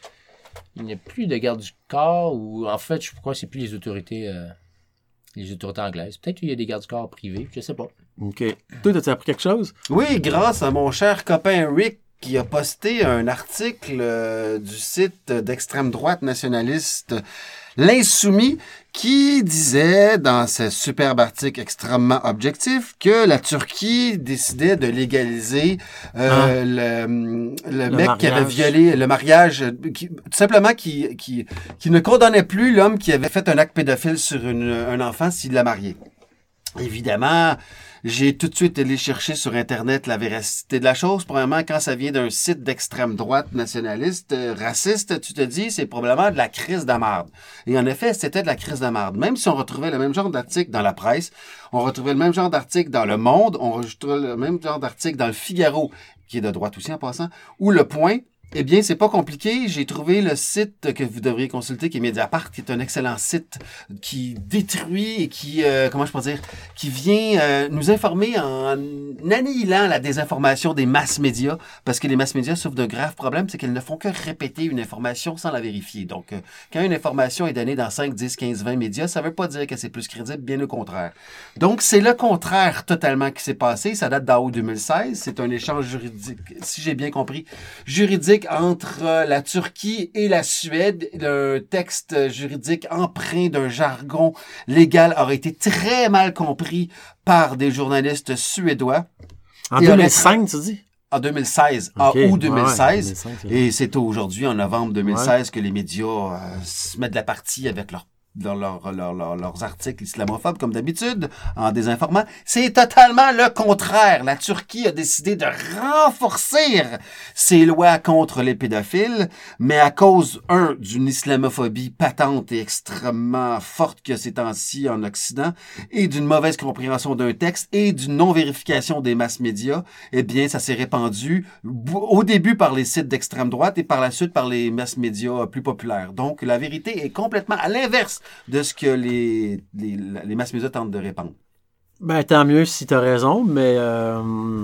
il n'est plus de garde du corps, ou en fait, je crois que c'est plus les autorités, euh, les autorités anglaises. Peut-être qu'il y a des gardes du corps privés, je sais pas. OK. Toi, as-tu appris quelque chose? Oui, grâce à mon cher copain Rick qui a posté un article euh, du site d'extrême droite nationaliste L'Insoumis, qui disait dans ce superbe article extrêmement objectif que la Turquie décidait de légaliser euh, ah. le, le, le mec mariage. qui avait violé le mariage, qui, tout simplement qui, qui, qui ne condamnait plus l'homme qui avait fait un acte pédophile sur une, un enfant s'il l'a marié. Évidemment, j'ai tout de suite allé chercher sur Internet la véracité de la chose. Premièrement, quand ça vient d'un site d'extrême droite nationaliste, euh, raciste, tu te dis, c'est probablement de la crise de la marde. Et en effet, c'était de la crise de la marde. Même si on retrouvait le même genre d'article dans la presse, on retrouvait le même genre d'article dans Le Monde, on retrouvait le même genre d'article dans Le Figaro, qui est de droite aussi en passant, ou Le Point. Eh bien, c'est pas compliqué. J'ai trouvé le site que vous devriez consulter, qui est Mediapart, qui est un excellent site qui détruit et qui, euh, comment je peux dire, qui vient euh, nous informer en annihilant la désinformation des masses médias, parce que les masses médias souffrent d'un grave problème, c'est qu'elles ne font que répéter une information sans la vérifier. Donc, euh, quand une information est donnée dans cinq, dix, quinze, vingt médias, ça veut pas dire que c'est plus crédible, bien au contraire. Donc, c'est le contraire totalement qui s'est passé. Ça date d'en haut deux mille seize. C'est un échange juridique, si j'ai bien compris, juridique entre la Turquie et la Suède. Le texte juridique empreint d'un jargon légal aurait été très mal compris par des journalistes suédois. En deux mille cinq, tu dis? En deux mille seize, okay. En août deux mille seize. Ouais, deux mille cinq, ouais. Et c'est aujourd'hui, en novembre deux mille seize, ouais. que les médias euh, se mettent de la partie avec leur dans leur, leur, leur, leurs articles islamophobes, comme d'habitude, en désinformant. C'est totalement le contraire. La Turquie a décidé de renforcer ses lois contre les pédophiles, mais à cause, un, d'une islamophobie patente et extrêmement forte que ces temps-ci en Occident, et d'une mauvaise compréhension d'un texte, et d'une non-vérification des masses médias, eh bien, ça s'est répandu au début par les sites d'extrême droite et par la suite par les masses médias plus populaires. Donc, la vérité est complètement à l'inverse de ce que les, les, les masses médias tentent de répandre. Ben, tant mieux si tu as raison, mais euh,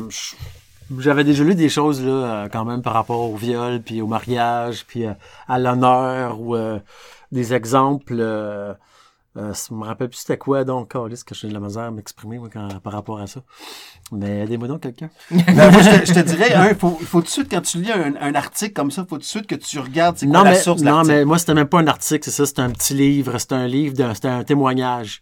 j'avais déjà lu des choses là, quand même par rapport au viol, puis au mariage, puis euh, à l'honneur, ou euh, des exemples. Euh, euh, je me rappelle plus c'était quoi, donc, Carlis, que j'ai de la misère à m'exprimer moi, quand, par rapport à ça. Mais aidez-moi donc quelqu'un. Ben, moi, je te, je te dirais, il hein, faut, faut tout de suite, quand tu lis un, un article comme ça, il faut tout de suite que tu regardes c'est quoi non, la mais, source de non, l'article. Non, mais moi, c'était même pas un article, c'est ça, c'était un petit livre, c'était un livre, de, c'était un témoignage.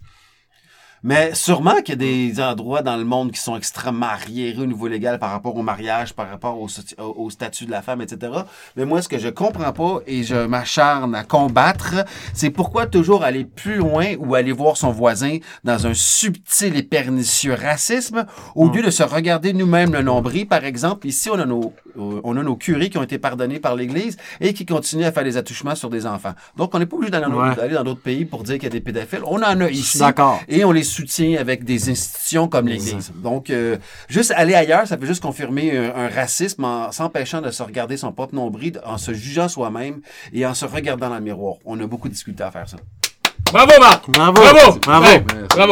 Mais sûrement qu'il y a des endroits dans le monde qui sont extrêmement arriérés au niveau légal par rapport au mariage, par rapport au, au statut de la femme, et cetera. Mais moi, ce que je comprends pas et je m'acharne à combattre, c'est pourquoi toujours aller plus loin ou aller voir son voisin dans un subtil et pernicieux racisme au mmh. lieu de se regarder nous-mêmes le nombril. Par exemple, ici, on a nos, on a nos curés qui ont été pardonnés par l'Église et qui continuent à faire des attouchements sur des enfants. Donc, on n'est pas obligé d'aller, ouais. d'aller dans d'autres pays pour dire qu'il y a des pédophiles. On en a ici. D'accord. Et on les soutient avec des institutions comme l'Église. Donc, euh, juste aller ailleurs, ça peut juste confirmer un, un racisme en s'empêchant de se regarder son propre nombril, en se jugeant soi-même et en se regardant dans le miroir. On a beaucoup discuté à faire ça. Bravo, Marc! Bravo! Bravo! Bravo! Ouais, bravo!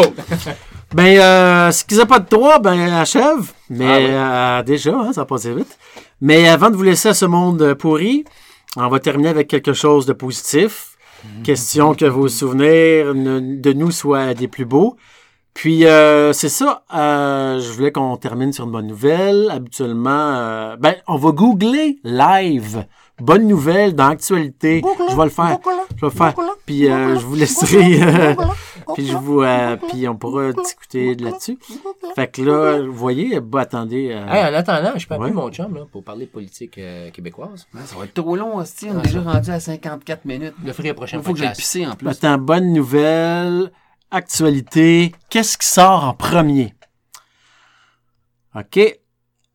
Ben, euh, ce qu'ils n'ont pas de droit, ben, achève. Mais ah, oui. euh, déjà, hein, ça a passé vite. Mais avant de vous laisser à ce monde pourri, on va terminer avec quelque chose de positif. Mmh. Question que vos souvenirs de nous soient des plus beaux. Puis, euh, c'est ça, euh, je voulais qu'on termine sur une bonne nouvelle. Habituellement, euh, ben, on va googler live. Bonne nouvelle dans l'actualité. Je vais le faire. Je vais le faire. Puis, euh, je vous laisserai. Euh, puis, je vous, euh, puis, on pourra discuter de là-dessus. Fait que là, vous voyez, bah, attendez. Euh... Hey, en attendant, je peux appeler ouais. mon chum, là, pour parler politique euh, québécoise. Ouais, ça va être trop long, hostie. On est déjà rendu à cinquante-quatre minutes. Je le ferai la prochaine fois. Il faut que j'aille pisser en plus. Attends, bonne nouvelle. Actualité, qu'est-ce qui sort en premier? OK.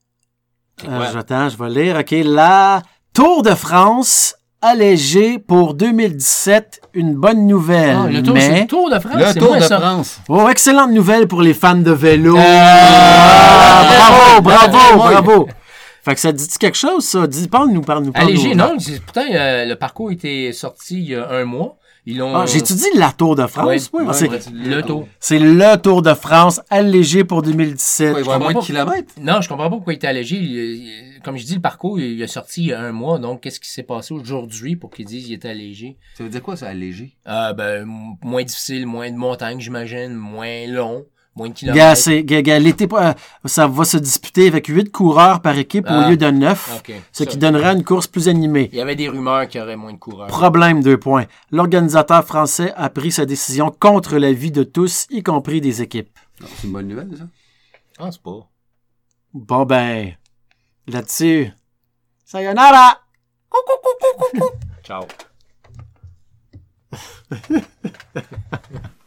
Euh, J'attends, je vais lire. OK, la Tour de France allégée pour deux mille dix-sept. Une bonne nouvelle. Ah, le tour, mais... c'est le Tour de France. Le c'est Tour moi, de ça. France. Oh, excellente nouvelle pour les fans de vélo. Euh, Ah, bravo, bravo, ouais. bravo. Fait que ça dit quelque chose, ça? Dis, parle-nous, parle-nous. parle-nous. Allégé, non. c'est- Pourtant, euh, le parcours était sorti il y a un mois. Ils l'ont... Ah, j'ai-tu dit la Tour de France? Ouais, Oui, ouais, c'est, ouais, le Tour. c'est le Tour de France allégé pour deux mille dix-sept. Ouais, il va y avoir moins de kilomètres. Non, je comprends pas pourquoi il était allégé. Il- il- comme je dis, le parcours, il est sorti il y a un mois. Donc, qu'est-ce qui s'est passé aujourd'hui pour qu'ils disent qu'il était allégé? Ça veut dire quoi, ça, allégé? Euh, ben, m- moins difficile, moins de montagnes, j'imagine, moins long, moins de Gars, kilomètres. c'est, gars, gars, l'été, euh, ça va se disputer avec huit coureurs par équipe Ah. au lieu de neuf, Ok, ce ça. qui donnerait une course plus animée. Il y avait des rumeurs qu'il y aurait moins de coureurs. Problème, deux points. L'organisateur français a pris sa décision contre l'avis de tous, y compris des équipes. Non, c'est une bonne nouvelle, ça. Ah, c'est pas. Bon, ben, là-dessus, sayonara! Ciao.